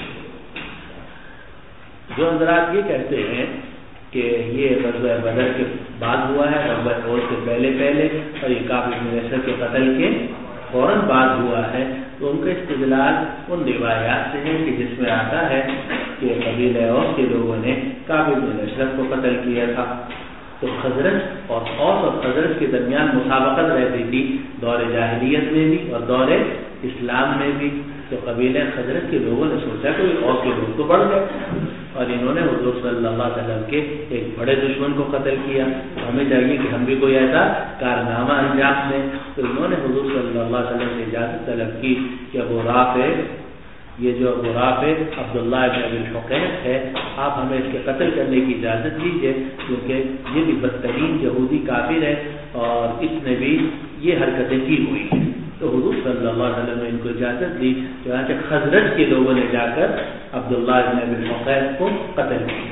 جو حضرات یہ کہتے ہیں کہ یہ غزوہ بدر کے بعد ہوا ہے، غزوہ احد سے پہلے اور یہ کعب بن اشرف کے قتل کے فوراً بعد ہوا ہے، تو ان کا استدلال ان روایات سے ہے کہ جس میں آتا ہے کہ قبیلہ اوس کے لوگوں نے کعب بن اشرف کو قتل کیا تھا۔ تو خزرج اور اوس اور خزرج کے درمیان مسابقت رہتی تھی دور جاہلیت میں بھی اور دور اسلام میں بھی۔ تو قبیلہ خزرج کے لوگوں نے سوچا کہ اوس کے لوگ تو بڑھ گئے اور انہوں نے حضور صلی اللہ علیہ وسلم کے ایک بڑے دشمن کو قتل کیا، ہمیں چاہیے کہ ہم بھی کوئی ایسا کارنامہ انجام دیں۔ تو انہوں نے حضور صلی اللہ علیہ وسلم سے اجازت طلب کی کہ ابو رافع، یہ جو ابو رافع عبداللہ بن ابی الحقیق ہے، آپ ہمیں اس کے قتل کرنے کی اجازت دیجیے، کیونکہ یہ بھی بدترین یہودی کافر ہے اور اس نے بھی یہ حرکتیں کی ہوئی ہیں۔ تو حضور صلی اللہ علیہ وسلم نے ان کو اجازت دی، چنانچہ خزرج کے لوگوں نے جا کر عبداللہ بن ابی الحقیق کو قتل کیا۔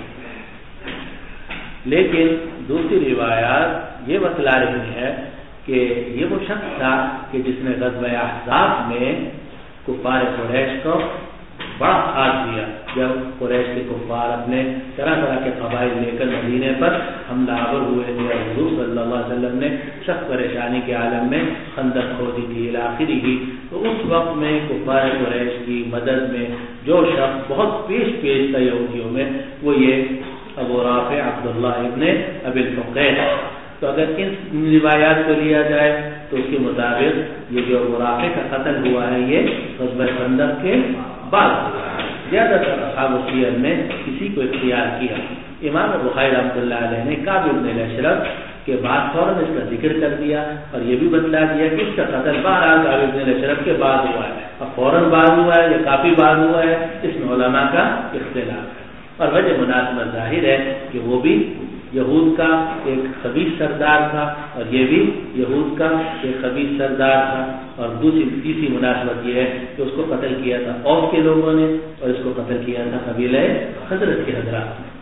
لیکن دوسری روایات یہ بتلا رہی ہے کہ یہ وہ شخص تھا کہ جس نے غزوہ احزاب میں کفار قریش کو بڑا ساتھ دیا جب قریش کے کفار اپنے طرح طرح کے قبائل لے کر مدینے پر حملہ آور ہوئے تھے اور حضور صلی اللہ علیہ وسلم نے سخت پریشانی کے عالم میں خندق کھودی تھی آخری ہی، تو اس وقت میں کفار قریش کی مدد میں جو شخص بہت پیش تھا یہودیوں میں، وہ یہ ابو رافع عبداللہ ابن ابی الفقیع. تو اگر ان روایات کو لیا جائے تو اس کے مطابق یہ جو ابو رافع کا قتل ہوا ہے یہ غزوہ خندق کے بعد ہوا ہے. زیادہ تر اصحاب السیر نے اسی کو اختیار کیا. امام بخاری رحمۃ اللہ علیہ نے کعب بن الاشرف کے بعد فوراً اس کا ذکر کر دیا اور یہ بھی بتلا دیا کہ اس کا قتل بہرحال کعب بن الاشرف کے بعد ہوا ہے. اب فوراً بعد ہوا ہے یا کافی بعد ہوا ہے، اس میں علماء کا اختلاف ہے. اور وجہ مناسبت ظاہر ہے کہ وہ بھی یہود کا ایک خبیث سردار تھا اور یہ بھی یہود کا ایک خبیث سردار تھا. اور تیسری مناسبت یہ ہے کہ اس کو قتل کیا تھا اوس کے لوگوں نے اور اس کو قتل کیا تھا قبیلہ حضرت کے حضرات نے.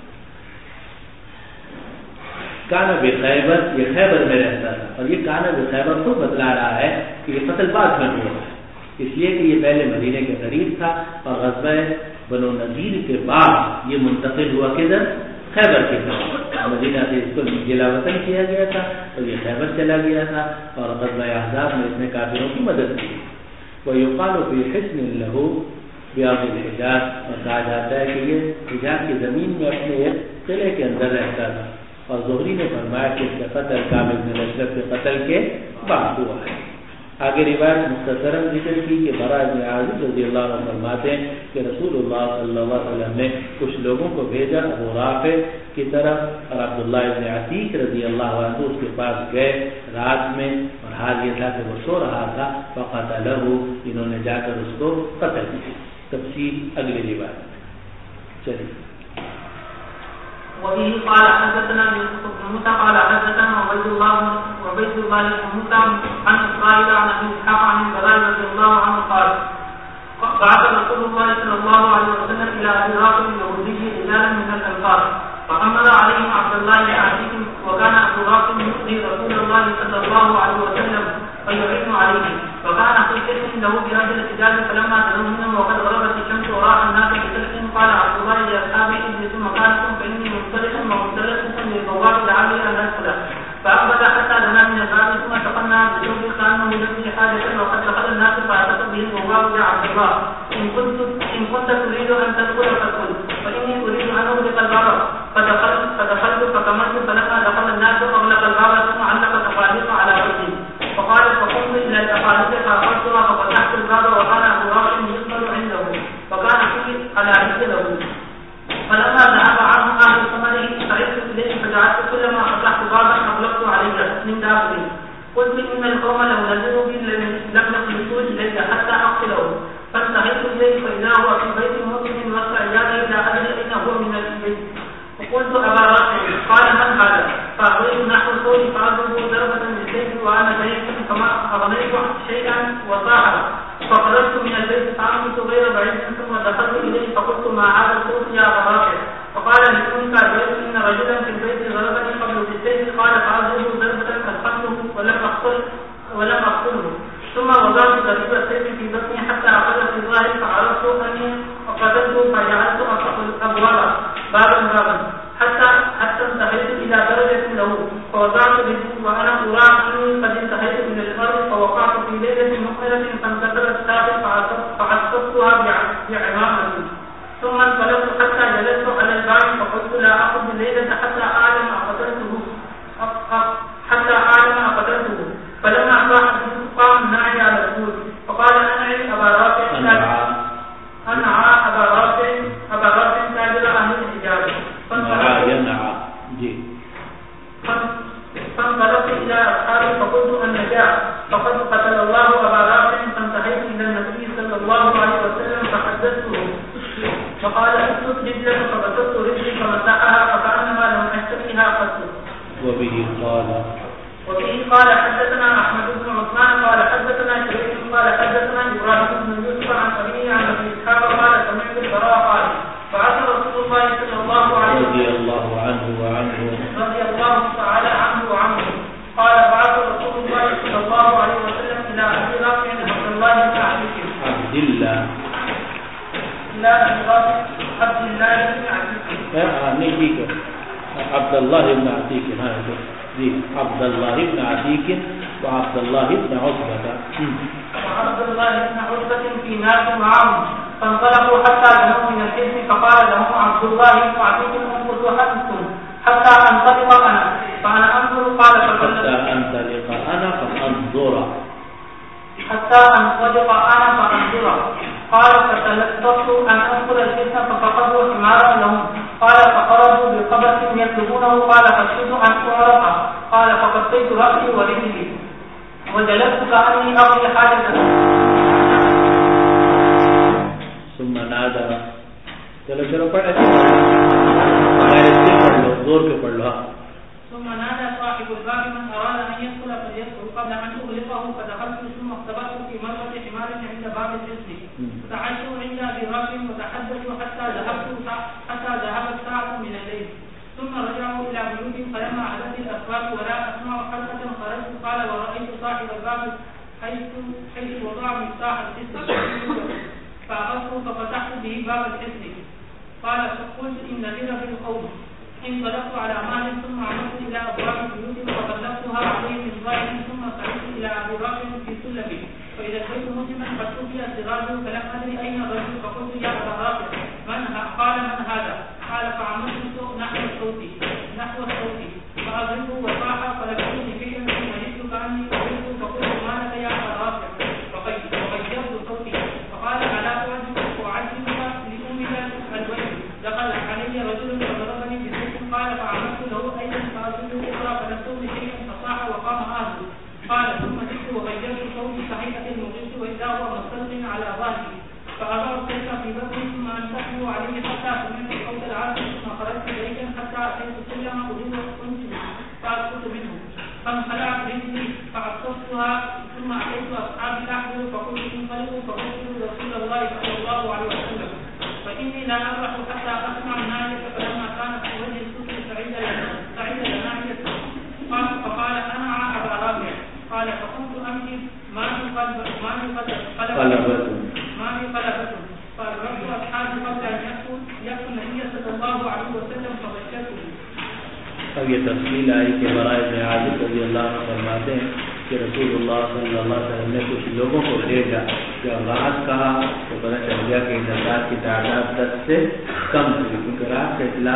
کانا بخیبر، یہ خیبر میں رہتا تھا اور یہ کانا بخیبر خود بتلا رہا ہے کہ یہ قتل بعد میں ہوا ہے، اس لیے کہ یہ پہلے مدینے کے قریب تھا اور غزوہ بنو نذیر کے بعد یہ منتقل ہوا کدھر؟ خیبر کے طرف. مدینہ سے اس کو جلا وطن کیا گیا تھا اور یہ خیبر چلا گیا تھا اور غزوہ احزاب میں اس نے کافروں کی مدد کی. ویقال فی حصن لہ بیاض الحجاز، اور کہا جاتا ہے کہ یہ حجاز کی زمین میں اپنے ایک قلعے کے اندر رہتا تھا. اور زہری نے فرمایا کہ اس کا قتل کعب بن الاشرف کے قتل کے بعد ہوا ہے. آگے روایت مختصراً ذکر کی کہ براء بن عازب رضی اللہ عنہ فرماتے ہیں کہ رسول اللہ صلی اللہ علیہ وسلم نے کچھ لوگوں کو بھیجا ابو رافع کی طرف اور عبداللہ ابن عتیق رضی اللہ عنہ اس کے پاس گئے رات میں اور حال یہ تھا کہ وہ سو رہا تھا. فقتلہ، انہوں نے جا کر اس کو قتل کیا. تفصیل اگلی روایت میں. چلیے. وبه قال حدثنا يوسف بن موسى قال حدثنا عبيد الله بن موسى عن اسرائيل عن ابي اسحاق عن البراء رضي الله عنه قال بعث رسول الله صلى الله عليه وسلم الى ابي رافع اليهودي رجالا من الانصار فحمل عليهم عبد الله بن عتيق وكان ابو رافع يؤذي رسول الله صلى الله عليه وسلم فيعين عليه وكان في حسن له بهذا الحجاز فلما دنوا منه وقد غربت الشمس وراء الناس بسلسل قال عبد الله لاصحابه اجلسوا مكانكم فاني منطلق ومنطلق للبواب لعلي ان ادخل فأقبل حتى دنا من الباب ثم تقنع بشوق كانه يلبي حاجة وقد دخل الناس فاعتقد به البواب يا عبد الله إن كنت تريد أن تدخل فادخل فإني أريد أن أغلق الباب فدخلت فكملت فلما دخل الناس أغلق الباب ثم علق تقاليد على وجهي فقال فقمت إلى التقاليد فأخذتها ففتحت الباب وكان أبو رافع يقبل عنده وكان فيه على رجله فلما ذهب عنه أهل ثمره سعدت إليه فجعلت كلما فتحت بابا أغلقت عليه من داخله قلت إن القوم لو نزلوا بي لم يخلصوا إلي حتى أقتله فانتهيت إليه فإذا هو في بيت مسلم وسط عياله لا أدري أين هو من البيت فقلت أبا رافع قال من هذا فأغريت نحو القول فأضربه ضربة بالسيف وأنا جريت كما أغنيت شيئا وصاحب فخرجت من البيت فعمت غير بعيد ثم دخلت إليه فقلت ما هذا الصوت يا أبا رافع فقال لكونك رأيت إن رجلا في البيت ضربني قبل بالسيف قال فأضربه ضربة أدخلته ولم أقتله ثم وضعت ضريب السيف في بطني حتى أخذ في ظهري فعرفت أني قتلته فجعلت أفتح الأبواب بابا حتى انتهيت إلى درجة له فوضعت به وأنا أرى أني قد انتهيت من الأرض فوقعت في ليلة مقبلة فانتظرت الساعة فعصبتها بعمامتي ثم انطلقت حتى جلست على الباب فقلت لا أخذ الليلة حتى أعلم أقتلته فلما أصبح قام ناعي على الرسول فقال أنعي أبا رافع تاجر أهل الحجاز فانطلقت إلى أصحابي فقلت النجاة فقد قتل الله أبا رافع فانتهيت إلى النبي صلى الله عليه وسلم فحدثته فقال اسلك رجلك فبسطت رجلي فمسحها فكأنما لم أشتكيها قط. وبه قال حدثنا أحمد بن عثمان قال حدثنا شريك قال حدثنا إبراهيم بن يوسف عن أبيه عن أبي إسحاق قال سمعت البراء قال بعث رسول الله صلى الله عليه وسلم رضي الله تعالى عنه وعنه قال بعث رسول الله صلى الله عليه وسلم إلى أبي رافع عبد الله بن عتيق إلى عبد الله بن عتيق. نہیں ٹھیک ہے عبد اللہ بن عتیق ہاں جی عبد اللہ بن عتیق وعبد الله بن عتبة وعبد الله بن عتبة في ناس معهم فانطلقوا حتى دنوا من الحزب فقال لهم عبد الله بن عتيق انظروا حتى انطلق انا فانا انظر قال حتى انطلق انا فانظر قال فتلقفت ان ادخل الحزب ففقدوا حمارا لهم قال فخرجوا بقبس يطلبونه قال فاشهد ان اعرف قال فقطيت راسي ورجلي وجلست كأني أقضي حاجة ثم نادى چلو پڑھ لو زور کے پڑھ لو ثم نادى صاحب الباب من أراد أن يدخل فليدخل قبل أن أغلقه فدخلت ثم اختبأت في مرة حمار عند باب الحصن فتعشوا عند أبي رافع وتحدثوا حتى ذهبت ساعة من الليل ثم رجعوا إلى بيوتهم فلما عدت الأسواق ولا أسمع حركة خرجت قال ورأيت صاحب الباب حيث وضع مفتاح الحصن فأخذته ففتحت به باب الحصن قال فقلت إن لرب القوم انطلقت على مال ثم عمدت إلى أبواب البيوت فغلقتها عليه من ظاهر ثم صعدت إلى أبي رافع في سلمي فإذا البيت مظلما قد خفي سراجه فلم أدري أين الرجل فقلت يا أبا رافع قال من هذا؟ قال فعمدت نحو الصوت فأضربه وصاح فلبثت شيئا ثم جئت كأني أريد فقلت ما لك يا أبا رافع وغيرت صوتي فقال ألا أعجبك لأمك الوجه دخل علي رجل فضربني بسيف قال فعمدت له أيضا فأضربه أخرى فلبثت شيئا فصاح وقام أهله قال ثم جئت وغيرت صوتي صحيحة المغيث وإذا هو مستلق على ظهري فأضع السيف في بطني ثم أنتحه عليه حتى سمعت صوت العاصف ثم خرجت إليهم حتى أتيت سلم أريد فأسقط منه فانخلعت رجلي فعصفتها ثم أتيت أصحابي أحمل فقلت انطلقوا فقلت رسول الله صلى الله عليه وسلم فإني لا أبرح حتى أسمع الناجية فلما كانت في وجه السفل سعيد الناجية فقال أنا أبا رافع قال فقمت أمشي ما في قلبة فالرب أصحابي قبل أن يكون النبي صلى الله عليه وسلم فبشرته. اب یہ تفصیل آئی کہ برائے ابن عازب رضی اللہ عنہ فرماتے ہیں کہ رسول اللہ صلی اللہ علیہ وسلم نے کچھ لوگوں کو بھیجا جب رات کہا تو پتہ چل گیا کہ انتظار کی تعداد 10 سے کم تھی کیونکہ رات کا اطلاع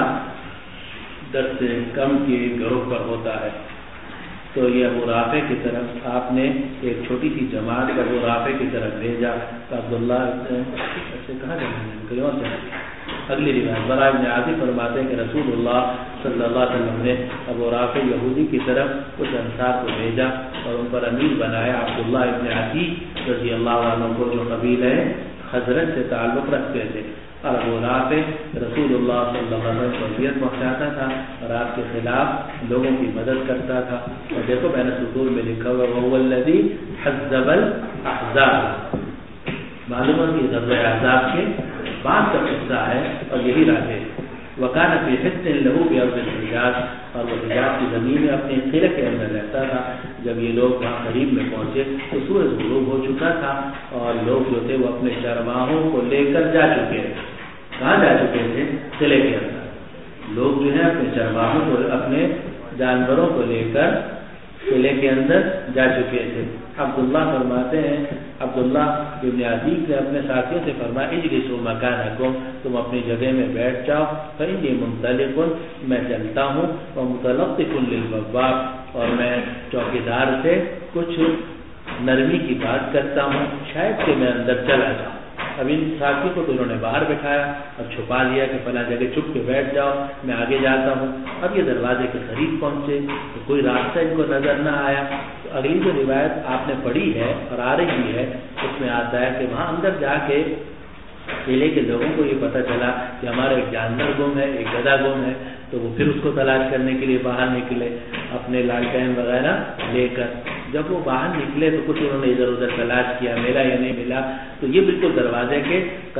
10 سے کم کی گروہ پر ہوتا ہے. تو یہ ابو رافع کی طرف آپ نے ایک چھوٹی سی جماعت ابو رافع کی طرف بھیجا تو عبداللہ سے کہا جائے اگلی روایت برائے ابن عازب فرماتے ہیں کہ رسول اللہ صلی اللہ علیہ وسلم نے ابو رافع یہودی کی طرف کچھ انصار کو بھیجا اور ان پر امیر بنایا عبداللہ ابن عتیق رضی اللہ عنہ کو جو قبیلہ خزرج سے تعلق رکھتے تھے اور ابو رافع رسول اللہ صلی اللہ علیہ وسلم کو اذیت پہنچاتا تھا اور آپ کے خلاف لوگوں کی مدد کرتا تھا. اور دیکھو بین السطور میں لکھا ہوا وهو الذی حزب الاحزاب معلوم ہے کہ غزوہ احزاب کے بعد کا قصہ ہے اور یہی راجے وکان فی حصن له بارض الحجاز اور وہ حجاز کی زمین میں اپنے قلعے کے اندر رہتا تھا. جب یہ لوگ وہاں قریب میں پہنچے تو سورج غروب ہو چکا تھا اور لوگ جو تھے وہ اپنے چرواہوں کو لے کر جا چکے تھے. کہاں جا چکے تھے؟ قلعے کے اندر. لوگ جو ہے اپنے چرواہوں کو اپنے جانوروں کو لے کر قلعے کے اندر جا چکے تھے. عبداللہ فرماتے ہیں عبداللہ ابن عتیق نے اپنے ساتھیوں سے فرمایا اجلسوا مکانکم تم اپنی جگہ میں بیٹھ جاؤ فإنی منطلق میں چلتا ہوں ومتلطف للبواب اور میں چوکیدار سے کچھ نرمی کی بات کرتا ہوں شاید کہ میں اندر چلا جاؤں. اب ان ساتھیوں کو تو انہوں نے باہر بٹھایا اور چھپا لیا کہ فلاں جگہ چھپ کے بیٹھ جاؤ میں آگے جاتا ہوں. اب یہ دروازے کے قریب پہنچے تو کوئی راستہ ان کو نظر نہ آیا. تو اگلی جو روایت آپ نے پڑھی ہے اور آ رہی ہے اس میں آتا ہے کہ وہاں اندر جا کے قلعے کے لوگوں کو یہ پتہ چلا کہ ہمارا ایک جانور گم ہے ایک گدھا گم ہے. تو وہ پھر اس کو تلاش کرنے کے لیے باہر نکلے اپنے لالٹین وغیرہ لے کر. جب وہ باہر نکلے تو کچھ انہوں نے ادھر ادھر تلاش کیا ملا یا نہیں ملا تو یہ بالکل دروازے کے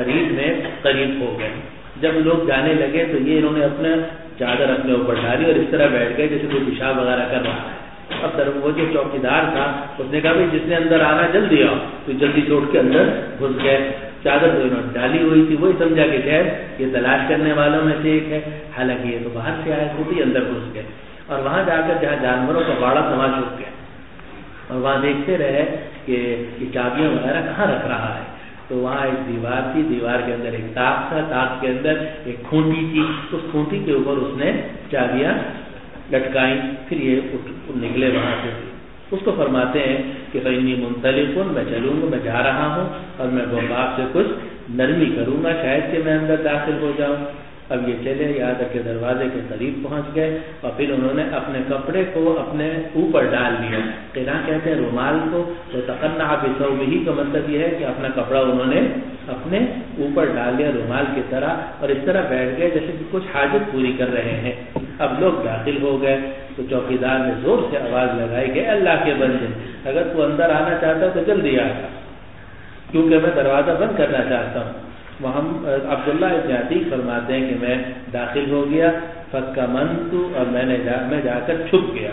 قریب ہو گئے. جب لوگ جانے لگے تو یہ انہوں نے اپنا چادر اپنے اوپر ڈالی اور اس طرح بیٹھ گئے جیسے کوئی پیشاب وغیرہ کر رہا ہے. اب وہ جو چوکیدار تھا اس نے کہا بھائی جس نے اندر آنا جلدی آؤ تو جلدی سے اٹھ کے اندر گھس گئے. چادر جو انہوں نے ڈالی ہوئی تھی وہی سمجھا کہ شاید یہ تلاش کرنے والوں میں سے ایک ہے، حالانکہ یہ تو باہر سے آئے خود ہی اندر گھس گئے اور وہاں جا کر جہاں جانوروں کا باڑا سما چک گیا اور وہاں دیکھتے رہے کہ یہ چابیاں وغیرہ کہاں رکھ رہا ہے. تو وہاں ایک دیوار تھی، دیوار کے اندر ایک طاق تھا، طاق کے اندر ایک کھونٹی تھی، اس کھونٹی کے اوپر اس نے چابیاں لٹکائیں. پھر یہ نکلے وہاں سے. اس کو فرماتے ہیں کہ فإنی منطلق، میں چلوں گا، میں جا رہا ہوں اور میں باپ سے کچھ نرمی کروں گا، شاید کہ میں اندر داخل ہو جاؤں. اب یہ چلے یہاں تک کہ دروازے کے قریب پہنچ گئے اور پھر انہوں نے اپنے کپڑے کو اپنے اوپر ڈال دیا. قنا کہتے ہیں رومال کو، تو تقنع بثوبہ کا مطلب یہ ہے کہ اپنا کپڑا انہوں نے اپنے اوپر ڈال دیا رومال کی طرح اور اس طرح بیٹھ گئے جیسے کہ کچھ حاجت پوری کر رہے ہیں. اب لوگ داخل ہو گئے تو چوکیدار نے زور سے آواز لگائی کہ اللہ کے بندے، اگر تو اندر آنا چاہتا تو جلدی آ جا، کیونکہ میں دروازہ بند کرنا چاہتا ہوں. عبداللہ ابن عتیق فرماتے ہیں کہ میں داخل ہو گیا، فکمنت، اور میں جا کر چھپ گیا.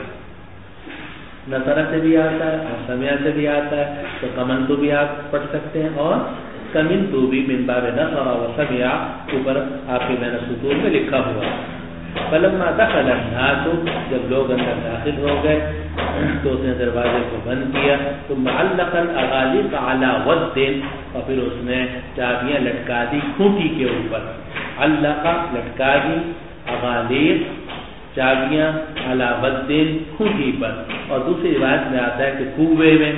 نصرہ سے بھی آتا ہے اور سمعہ سے بھی آتا ہے، تو کمنت بھی آپ پڑھ سکتے ہیں اور کمنت بھی من باب نصر و سمعہ اوپر آپ کے میں نے سطور میں لکھا ہوا. فلما دخل الناس، جب لوگ اندر داخل ہو گئے تو اس نے دروازے کو بند کیا. ثم علق الاغاليق على ود، اور پھر اس نے چابیاں لٹکا دی کھونٹی کے اوپر. علق لٹکا دی، اغالیق چابیاں، على ود کھونٹی پر. اور دوسری روایت میں آتا ہے کہ کوے میں،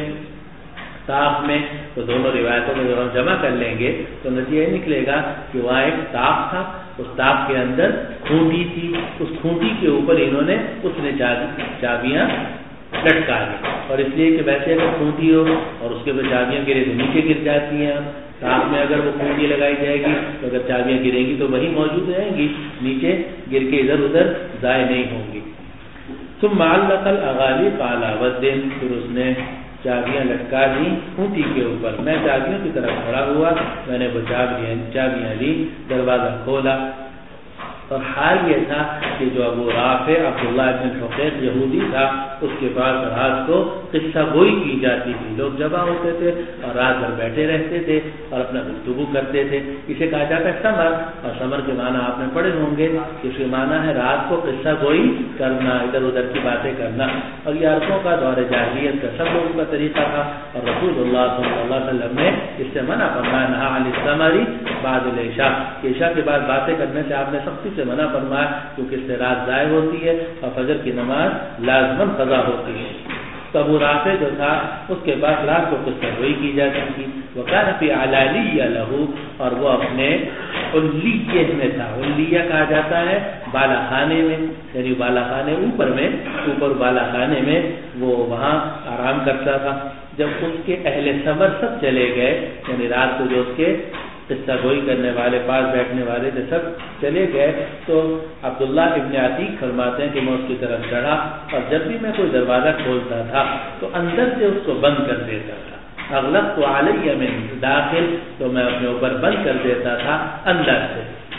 طاق میں. تو دونوں روایتوں میں جب ہم جمع کر لیں گے تو نتیجہ یہ نکلے گا کہ وہاں ایک طاق تھا، اس طاق کے اندر کھونٹی تھی، اس کھونٹی کے اوپر انہوں نے اس نے چابیاں لٹکا دی. اور اس لیے کہ ویسے اگر کھونٹی ہو اور اس کے اوپر چابیاں گرے تو نیچے گر جاتی ہیں. طاق میں اگر وہ کھونٹی لگائی جائے گی تو اگر چابیاں گریں گی تو وہی موجود رہیں گی، نیچے گر کے ادھر ادھر ضائع نہیں ہوں گی. ثم علق الاغاليق على ود، پھر اس نے چابیاں لٹکا دی کھونٹی کے اوپر. میں چابیوں کی طرف کھڑا ہوا، میں نے وہ چابیاں لی، دروازہ کھولا. اور حال یہ تھا کہ جو ابو رافع عبداللہ ابن شقیق یہودی تھا، اس کے پاس رات کو قصہ گوئی کی جاتی تھی. لوگ جمع ہوتے تھے اور رات بھر بیٹھے رہتے تھے اور اپنا گفتگو کرتے تھے. اسے کہا جاتا ہے سمر، اور سمر کے معنی آپ نے پڑھے ہوں گے. اس کے معنی ہے رات کو قصہ گوئی کرنا، ادھر ادھر کی باتیں کرنا. اور یہ عربوں کا دور جاہلیت کا سب لوگوں کا طریقہ تھا، اور رسول اللہ صلی اللہ علیہ وسلم نے اس سے منع فرمایا، نہا عن السمر بعد العشاء، عشاء کے بعد باتیں کرنے سے آپ نے سختی سے منع فرمایا، کیونکہ اس سے رات ضائع ہوتی ہے اور فجر کی نماز لازماً قضا ہوتی ہے. تو ابو رافع جو تھا اس کے پاس رات کو قصہ گوئی کی جاتی تھی. وکان فی علالیہ لہو، اور وہ اپنے علیہ میں تھا. علیہ کہا جاتا ہے بالا خانے میں، یعنی بالا خانے اوپر میں، اوپر بالا خانے میں وہ وہاں آرام کرتا تھا. جب اس کے اہل سمر سب چلے گئے، یعنی رات کو جو اس کے قصہ گوئی کرنے والے پاس بیٹھنے والے تھے سب چلے گئے، تو عبداللہ ابن عتیق فرماتے ہیں کہ میں اس کی طرف چڑھا اور جب بھی میں کوئی دروازہ کھولتا تھا تو اندر سے اس کو بند کر دیتا تھا. اغلقت علیہ من داخل، تو میں اپنے اوپر بند کر دیتا تھا اندر سے.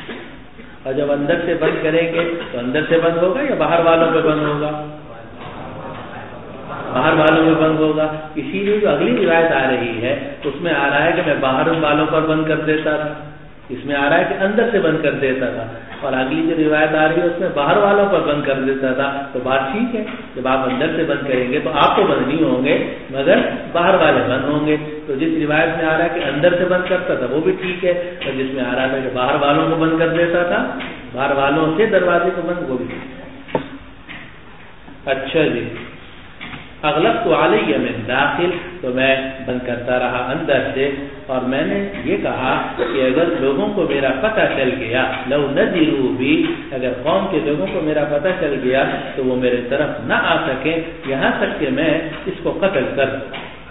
اور جب اندر سے بند کریں گے تو اندر سے بند ہوگا یا باہر والوں پہ بند ہوگا؟ باہر والوں میں بند ہوگا. اسی لیے جو اگلی روایت آ رہی ہے اس میں آ رہا ہے کہ میں باہر والوں پر بند کر دیتا تھا، اس میں آ رہا ہے کہ اندر سے بند کر دیتا تھا. اور اگلی جو روایت آ رہی ہے اس میں باہر والوں پر بند کر دیتا تھا. تو بات ٹھیک ہے، جب آپ اندر سے بند کریں گے تو آپ تو بند نہیں ہوں گے مگر باہر والے بند ہوں گے. تو جس روایت میں آ رہا ہے کہ اندر سے بند کرتا تھا وہ بھی ٹھیک ہے، اور جس میں آ رہا تھا کہ باہر والوں کو بند کر دیتا تھا، باہر والوں سے دروازے کو بند، وہ بھی ٹھیک ہے. اچھا جی، اغلقت علیہ من داخل، تو میں بند کرتا رہا اندر سے. اور میں نے یہ کہا کہ اگر لوگوں کو میرا پتہ چل گیا، لو نذروا بی، اگر قوم کے لوگوں کو میرا پتہ چل گیا تو وہ میرے طرف نہ آ سکیں یہاں تک کہ میں اس کو قتل کر دوں.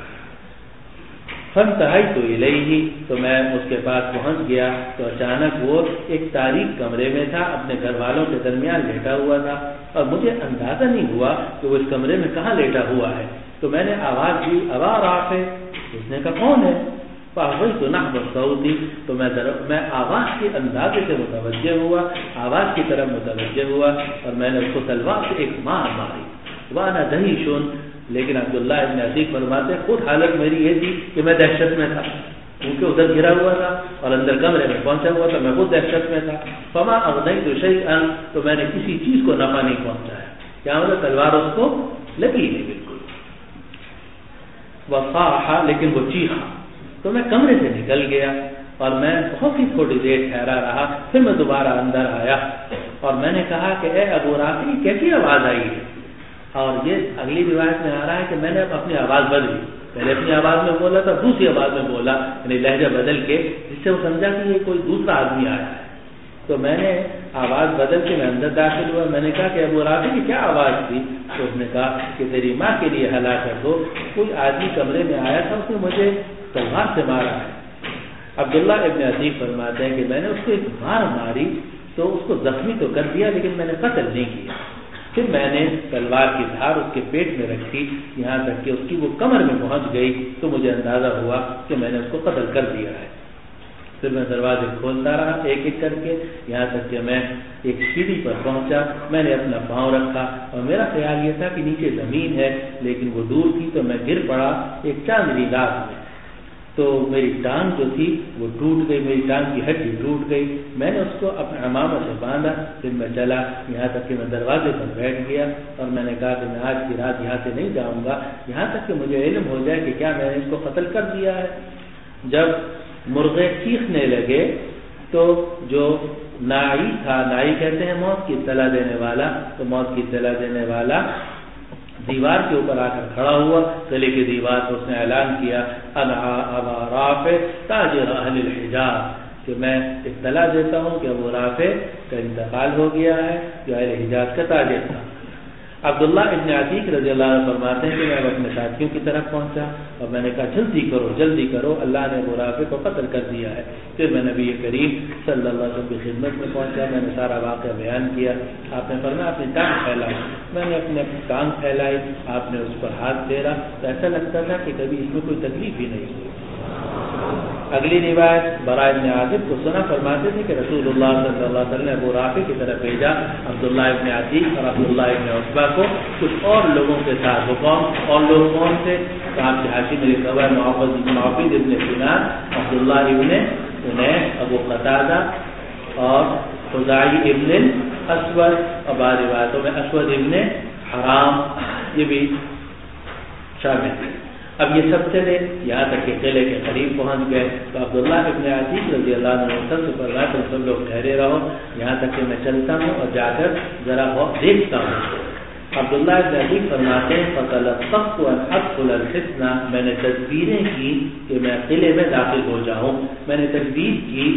فانتہیت الیہ، تو میں اس کے پاس پہنچ گیا تو اچانک وہ ایک تاریک کمرے میں تھا، اپنے گھر والوں کے درمیان لیٹا ہوا تھا اور مجھے اندازہ نہیں ہوا کہ وہ اس کمرے میں کہاں لیٹا ہوا ہے. تو میں نے آواز دی، ابا رافع. اس نے کہا کون ہے؟ فاحویت نحو الصوت، تو میں آواز کے اندازے سے متوجہ ہوا، آواز کی طرف متوجہ ہوا اور میں نے اس کو تلوار سے ایک مار ماری. وانا دہیشن، لیکن عبداللہ ابن عتیق فرماتے خود حالت میری یہ تھی کہ میں دہشت میں تھا. کیونکہ ادھر گھرا ہوا تھا اور اندر کمرے میں پہنچا ہوا تھا، میں خود دہشت میں تھا. فما اغنیت شیئا، تو میں نے کسی چیز کو نفع نہیں پہنچایا. کیا مطلب؟ تلوار اس کو لگی نہیں بالکل. وصاح، لیکن وہ چیخا. تو میں کمرے سے نکل گیا اور میں بہت ہی تھوڑی دیر ٹھہرا رہا. پھر میں دوبارہ اندر آیا اور میں نے کہا کہ اے ابو رافع، کیسی آواز آئی ہے؟ اور یہ اگلی روایت میں آ رہا ہے کہ میں نے اپنی آواز بدلی. پہلے اپنی آواز میں بولا تھا، دوسری آواز میں بولا، یعنی لہجہ بدل کے، جس سے وہ سمجھا کہ یہ کوئی دوسرا آدمی آیا ہے. تو میں نے آواز بدل کے میں اندر داخل ہوا. میں نے کہا کہ ابو رافع کی کیا آواز تھی؟ تو اس نے کہا کہ تیری ماں کے لیے ہلاکت ہو، کوئی آدمی کمرے میں آیا تھا، اس نے مجھے تلوار سے مارا ہے. عبداللہ ابن عتیق فرماتے ہیں کہ میں نے اس کو ایک مار ماری تو اس کو زخمی تو کر دیا لیکن میں نے قتل نہیں کیا. پھر میں نے تلوار کی دھار اس کے پیٹ میں رکھی یہاں تک کہ اس کی وہ کمر میں پہنچ گئی تو مجھے اندازہ ہوا کہ میں نے اس کو قتل کر دیا ہے. پھر میں دروازے کھولتا رہا ایک ایک کر کے یہاں تک کہ میں ایک سیڑھی پر پہنچا. میں نے اپنا پاؤں رکھا اور میرا خیال یہ تھا کہ نیچے زمین ہے لیکن وہ دور تھی تو میں گر پڑا ایک چاندنی رات میں. تو میری ٹانگ جو تھی وہ ٹوٹ گئی، میری ٹانگ کی ہڈی ٹوٹ گئی. میں نے اس کو اپنے عمامہ سے باندھا. پھر میں چلا یہاں تک کہ میں دروازے پر بیٹھ گیا اور میں نے کہا کہ میں آج کی رات یہاں سے نہیں جاؤں گا یہاں تک کہ مجھے علم ہو جائے کہ کیا میں نے اس کو قتل کر دیا ہے. جب مرغے چیخنے لگے تو جو نائی تھا، نائی کہتے ہیں موت کی اطلاع دینے والا، تو موت کی اطلاع دینے والا دیوار کے اوپر آ کر کھڑا ہوا، گلے کی دیوار پر اس نے اعلان کیا انا ابا رافع تاجر اہل الحجاز، کہ میں اطلاع دیتا ہوں کہ ابو رافع کا انتقال ہو گیا ہے جو اہل حجاز کا تاجر تھا. عبداللہ ابن عتیق رضی اللہ عنہ فرماتے ہیں کہ میں اپنے ساتھیوں کی طرف پہنچا اور میں نے کہا جلدی کرو اللہ نے ابو رافع کو قتل کر دیا ہے. پھر میں نبی کریم صلی اللہ علیہ وسلم کی خدمت میں پہنچا. میں نے سارا واقعہ بیان کیا. آپ نے فرمایا اپنی ٹانگ پھیلائی. میں نے اپنی ٹانگ پھیلائی. آپ نے اس پر ہاتھ پھیرا تو ایسا لگتا تھا کہ کبھی اس میں کوئی تکلیف ہی نہیں ہوئی. اگلی روایت براء بن عازب کو سنا فرماتے تھے کہ رسول اللہ صلی اللہ علیہ وسلم نے ابو رافع کی طرف بھیجا عبداللہ ابن عتیق اور عبداللہ ابن عتبہ کو کچھ اور لوگوں کے ساتھ. وہ اور لوگ کون تھے؟ کعب کے حاشی میں لکھا ہوا معاوض ابن سنان، عبداللہ ابن انیس، ابو قتادہ اور خزاعی ابن الاسود، اور بعض روایتوں میں اسود ابن حرام یہ بھی شامل تھے. اب یہ سب چلے یہاں تک کہ قلعے کے قریب پہنچ گئے تو عبداللہ ابن عتیق رضی اللہ عنہ سے فرمایا تم سب لوگ ٹھہرے رہو یہاں تک کہ میں چلتا ہوں اور جا کر ذرا دیکھتا ہوں. عبداللہ ابن عتیق فرماتے ہیں فتلطفت ان ادخل الحصن، میں نے تدبیریں کی کہ میں قلعے میں داخل ہو جاؤں. میں نے تدبیر کی.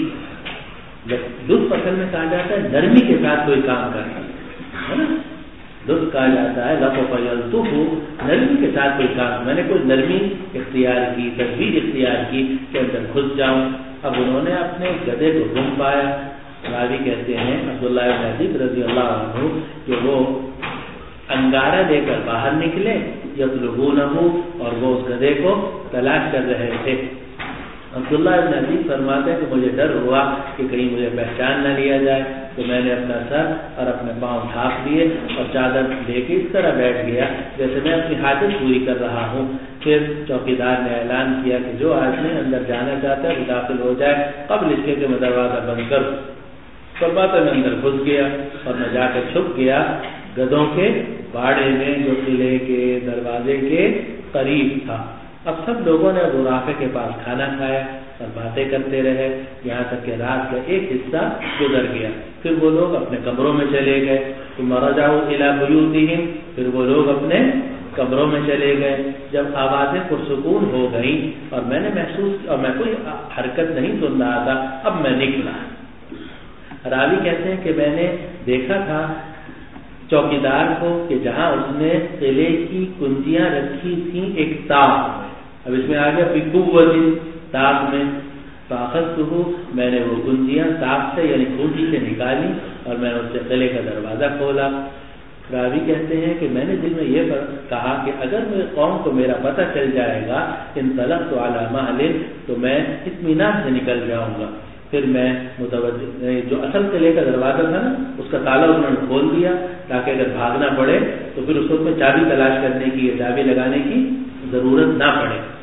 لطف اصل میں کہا جاتا ہے نرمی کے ساتھ کوئی کام کرنا ہے نا، لطف کہا جاتا ہے لطف یلطف، نرمی کے ساتھ کوئی کام. میں نے کوئی نرمی اختیار کی، تدبیر اختیار کی کہ اندر گھس جاؤں. اب انہوں نے اپنے گدھے کو گم پایا. راوی کہتے ہیں عبداللہ ابن عتیق رضی اللہ عنہ کہ وہ انگارہ لے کر باہر نکلے یطلبونہ، اور وہ اس گدھے کو تلاش کر رہے تھے. عبداللہ ابن عتیق فرماتے ہیں کہ مجھے ڈر ہوا کہ کہیں مجھے پہچان نہ لیا جائے تو میں نے اپنا سر اور اپنے پاؤں ڈھانپ لیے اور چادر لے کے اس طرح بیٹھ گیا جیسے میں اپنی حاجت پوری کر رہا ہوں. پھر چوکیدار نے اعلان کیا کہ جو آدمی اندر جانا چاہتا ہے وہ داخل ہو جائے قبل اس کے کہ میں دروازہ بند کروں. فرماتا میں اندر گھس گیا اور میں جا کر چھپ گیا گدھوں کے باڑے میں جو قلعے کے دروازے کے قریب تھا. اب سب لوگوں نے ابو رافع کے پاس کھانا کھایا اور باتیں کرتے رہے یہاں تک کہ رات کا ایک حصہ گزر گیا. پھر وہ لوگ اپنے کمروں میں چلے گئے. ثم رجعوا الى بیوتہم، پھر وہ لوگ اپنے کمروں میں چلے گئے. جب آوازیں پرسکون ہو گئیں اور میں نے محسوس اور میں کوئی حرکت نہیں سن رہا تھا اب میں نکلا. راوی کہتے ہیں کہ میں نے دیکھا تھا چوکیدار کو کہ جہاں اس نے قلعے کی کنجیاں رکھی تھیں ایک تاخ میں. اب اس میں آ گیا بقوت تاخ میں فاخذتہ، میں نے وہ کنجیاں تاخ سے یعنی کنجی سے نکالی اور میں نے اس سے قلعے کا دروازہ کھولا. راوی کہتے ہیں کہ میں نے دل میں یہ کہا کہ اگر میرے قوم کو میرا پتہ چل جائے گا انطلقت علی مہل، تو میں اطمینان سے نکل جاؤں گا. پھر میں متوجہ جو اصل قلعے کا دروازہ تھا نا اس کا تالا انہوں نے کھول دیا تاکہ اگر بھاگنا پڑے تو پھر اس کو میں چابی تلاش کرنے کی یا چابی لگانے کی ضرورت نہ پڑے.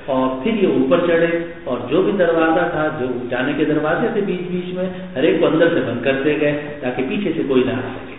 اور پھر یہ اوپر چڑھے اور جو بھی دروازہ تھا، جو جانے کے دروازے تھے بیچ بیچ میں، ہر ایک کو اندر سے بند کرتے گئے تاکہ پیچھے سے کوئی نہ آ سکے۔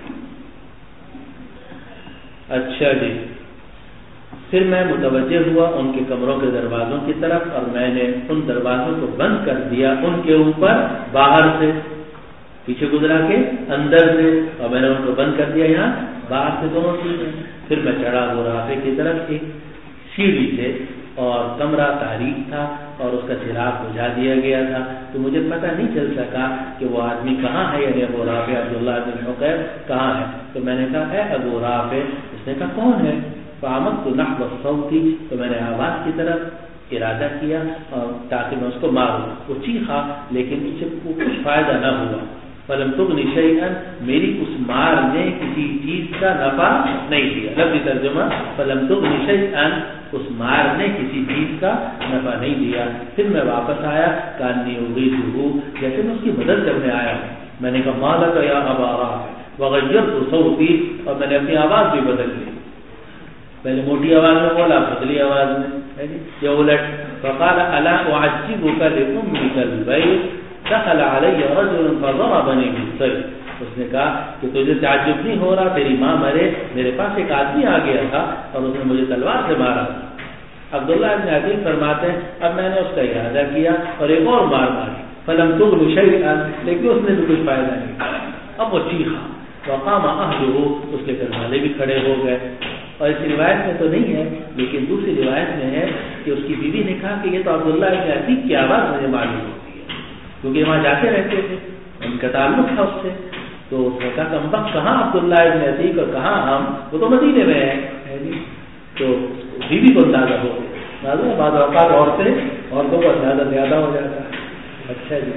اچھا جی، پھر میں متوجہ ہوا ان کے کمروں کے دروازوں کی طرف اور میں نے ان دروازوں کو بند کر دیا ان کے اوپر باہر سے، پیچھے گزرا کے اندر سے، اور میں نے ان کو بند کر دیا یہاں باہر سے دونوں چیزیں۔ پھر میں چڑھا وہ رافع کی طرف ایک سیڑھی سے، اور کمرہ تاریک تھا اور اس کا چراغ بجھا دیا گیا تھا، تو مجھے پتہ نہیں چل سکا کہ وہ آدمی کہاں ہے، یعنی ابو رافع عبداللہ بن حقیق کہاں ہے۔ تو میں نے کہا اے ابو رافع، اس نے کہا کون ہے؟ فعمدت نحو الصوت، تو میں نے آواز کی طرف ارادہ کیا اور تاکہ میں اس کو ماروں۔ وہ چیخا لیکن اس سے کچھ فائدہ نہ ہوا۔ فلم تغنی شیئا، میری اس مار نے کسی چیز کا نفع نہیں دیا۔ لفظی ترجمہ فلم تغنی شیئا، اس مار نے کسی چیز کا نفع نہیں دیا۔ پھر میں واپس آیا، کانی اغیثہ، جیسے میں اس کی مدد کرنے آیا ہوں۔ میں نے کہا ما لک یا ابا رافع، وغیرت صوتی، اور میں نے اپنی آواز بھی بدل لی، پہلے موٹی آواز میں بولا، پتلی آواز میں یہ الٹ۔ فقال الا اعجبک لامک البیت دخل علی رجل فضربنی بالسیف، اس نے کہا کہ تجھے تعجب نہیں ہو رہا، تیری ماں مرے، میرے پاس ایک آدمی آ گیا تھا اور اس نے مجھے تلوار سے مارا۔ عبداللہ ابن عقیل فرماتے ہیں اب میں نے اس کا ارادہ کیا اور ایک اور مار ماری، فلم تغن شیئا، لیکن اس نے تو کچھ فائدہ نہیں۔ اب وہ چیخا، وقام اہلہ، اس کے گھر والے بھی کھڑے ہو گئے۔ اور اس روایت میں تو نہیں ہے لیکن دوسری روایت میں ہے کہ اس کی بیوی نے کہا کہ یہ تو عبداللہ ابن عتیق کی آواز مجھے معلوم ہوتی ہے، کیونکہ وہاں جاتے رہتے تھے، ان کا تعلق تھا اس سے۔ تو اس نے کہا کمبخت کہاں عبداللہ ابن عتیق اور کہاں ہم، وہ تو مدینے میں ہیں۔ تو بیوی کو اندازہ ہو گیا، بعض اوقات عورتوں کو اندازہ زیادہ ہو جاتا ہے۔ اچھا جی،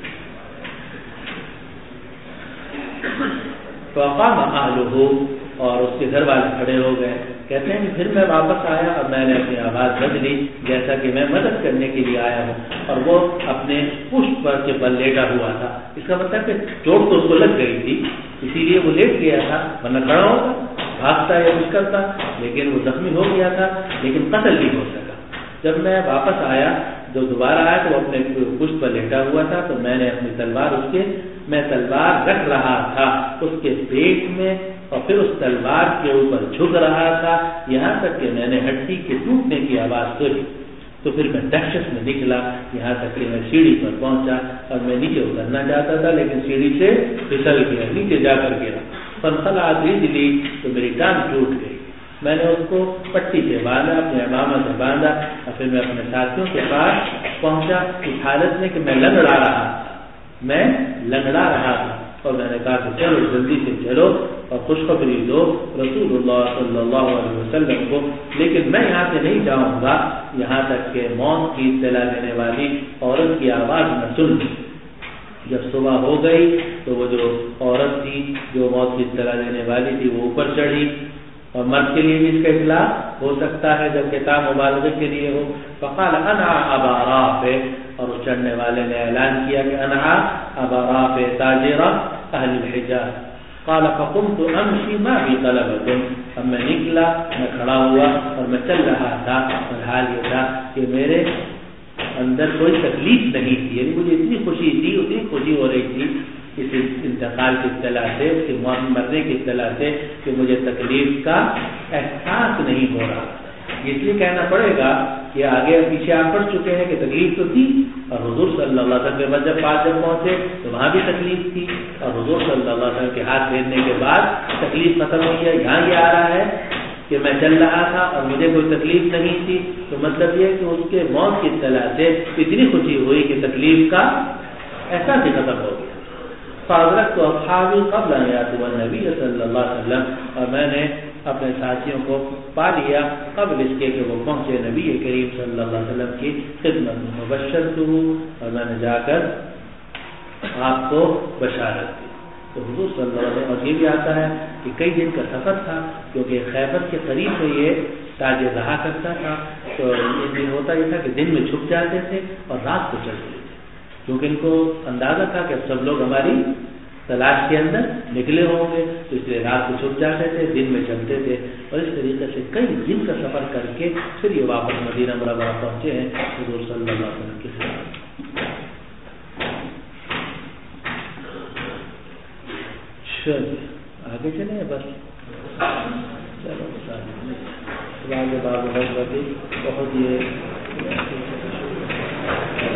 تو وقام اہلہ، اور اس کے گھر والے کھڑے ہو گئے۔ کہتے ہیں کہ پھر میں واپس آیا اور میں نے اپنی آواز بدلی جیسا کہ میں مدد کرنے کے لیے آیا ہوں، اور وہ اپنے پشت پر کے بل لیٹا ہوا تھا۔ اس کا مطلب کہ چوٹ تو اس کو لگ گئی تھی، اسی لیے وہ لیٹ گیا تھا، ورنہ کھڑا ہوتا، بھاگتا یا کچھ کرتا، لیکن وہ زخمی ہو گیا تھا، لیکن قتل نہیں ہو سکا۔ جب میں واپس آیا، جو دوبارہ آیا تو وہ اپنے پشت پر لیٹا ہوا تھا، تو میں نے اپنی تلوار میں تلوار رکھ رہا تھا اس کے پیٹ میں، اور پھر اس تلوار کے اوپر جھک رہا تھا یہاں تک کہ میں نے ہڈی کے ٹوٹنے کی آواز سنی۔ تو پھر میں دہشت میں نکلا یہاں تک کہ میں سیڑھی پر پہنچا اور میں نیچے اترنا چاہتا تھا لیکن سیڑھی سے پھسل گیا، نیچے جا کر گرا۔ فانخلعت رجلی، تو میری ٹانگ ٹوٹ گئی۔ میں نے اس کو پٹی سے باندھا، اپنے امامہ سے باندھا، اور پھر میں اپنے ساتھیوں کے پاس پہنچا اس حالت میں کہ میں لنگڑا رہا تھا اور میں نے کہا کہ چلو جلدی سے چلو اور خوشخبری دو رسول اللہ صلی اللہ علیہ وسلم کو، لیکن میں یہاں سے نہیں جاؤں گا یہاں تک کہ موت کی اطلاع دینے والی عورت کی آواز نہ سن۔ جب صبح ہو گئی تو وہ جو عورت تھی جو موت کی اطلاع دینے والی تھی وہ اوپر چڑھی، اور مرد کے لیے بھی اس کا اطلاع ہو سکتا ہے جب کتاب مبالغے کے لیے ہو۔ فقال انا ابا رافع، اور اس چڑھنے والے نے اعلان کیا کہ انا ابا رافع تاجر اہل الحجاز۔ قال فقمت امشي ما بي طلبة، اب میں نکلا، میں کھڑا ہوا اور میں چل رہا تھا، اور حال یہ تھا کہ میرے اندر کوئی تکلیف نہیں تھی، یعنی مجھے اتنی خوشی ہو رہی تھی اس انتقال کی اطلاع سے، اس کے مرنے کی اطلاع سے کہ مجھے تکلیف کا احساس نہیں ہو رہا۔ اس لیے کہنا پڑے گا کہ آگے پیچھے آپ پڑھ چکے ہیں کہ تکلیف تو تھی، اور حضور صلی اللہ علیہ وسلم کے بعد جب پہنچے تو وہاں بھی تکلیف تھی، اور حضور صلی اللہ علیہ وسلم کے ہاتھ پھیرنے کے بعد تکلیف ختم ہوئی ہے۔ یہاں یہ آ رہا ہے کہ میں چل رہا تھا اور مجھے کوئی تکلیف نہیں تھی، تو مطلب یہ کہ اس کے موت کی اطلاع سے اتنی خوشی ہوئی کہ تکلیف کا احساس ہی ختم ہو گیا۔ فاضرت تو اصحابی قبل ان یاتوا النبی صلی اللہ علیہ وسلم، اور میں نے اپنے ساتھیوں کو پا لیا قبل اس کے کہ وہ پہنچے نبی کریم صلی اللہ علیہ وسلم کی خدمت میں۔ مبشرت ہوں، اور میں نے جا کر آپ کو بشارت دی۔ تو حضور صلی اللہ علیہ وسلم، اور یہ بھی آتا ہے کہ کئی دن کا سفر تھا کیونکہ خیبر کے قریب سے یہ تاجر رہا کرتا تھا، تو یہ ہوتا یہ تھا کہ دن میں چھپ جاتے تھے اور رات کو چلتے تھے، کیونکہ ان کو اندازہ تھا کہ اب سب لوگ ہماری تلاش کے اندر نکلے ہوں گے، تو اس لیے رات کو چھپ جاتے تھے، دن میں چلتے تھے، اور اس طریقے سے کئی دن کا سفر کر کے پھر یہ واپس مدینہ منورہ پہنچے ہیں حضور صلی اللہ علیہ وسلم کے ساتھ۔ آگے چلیں بس، چلو بات بہت یہ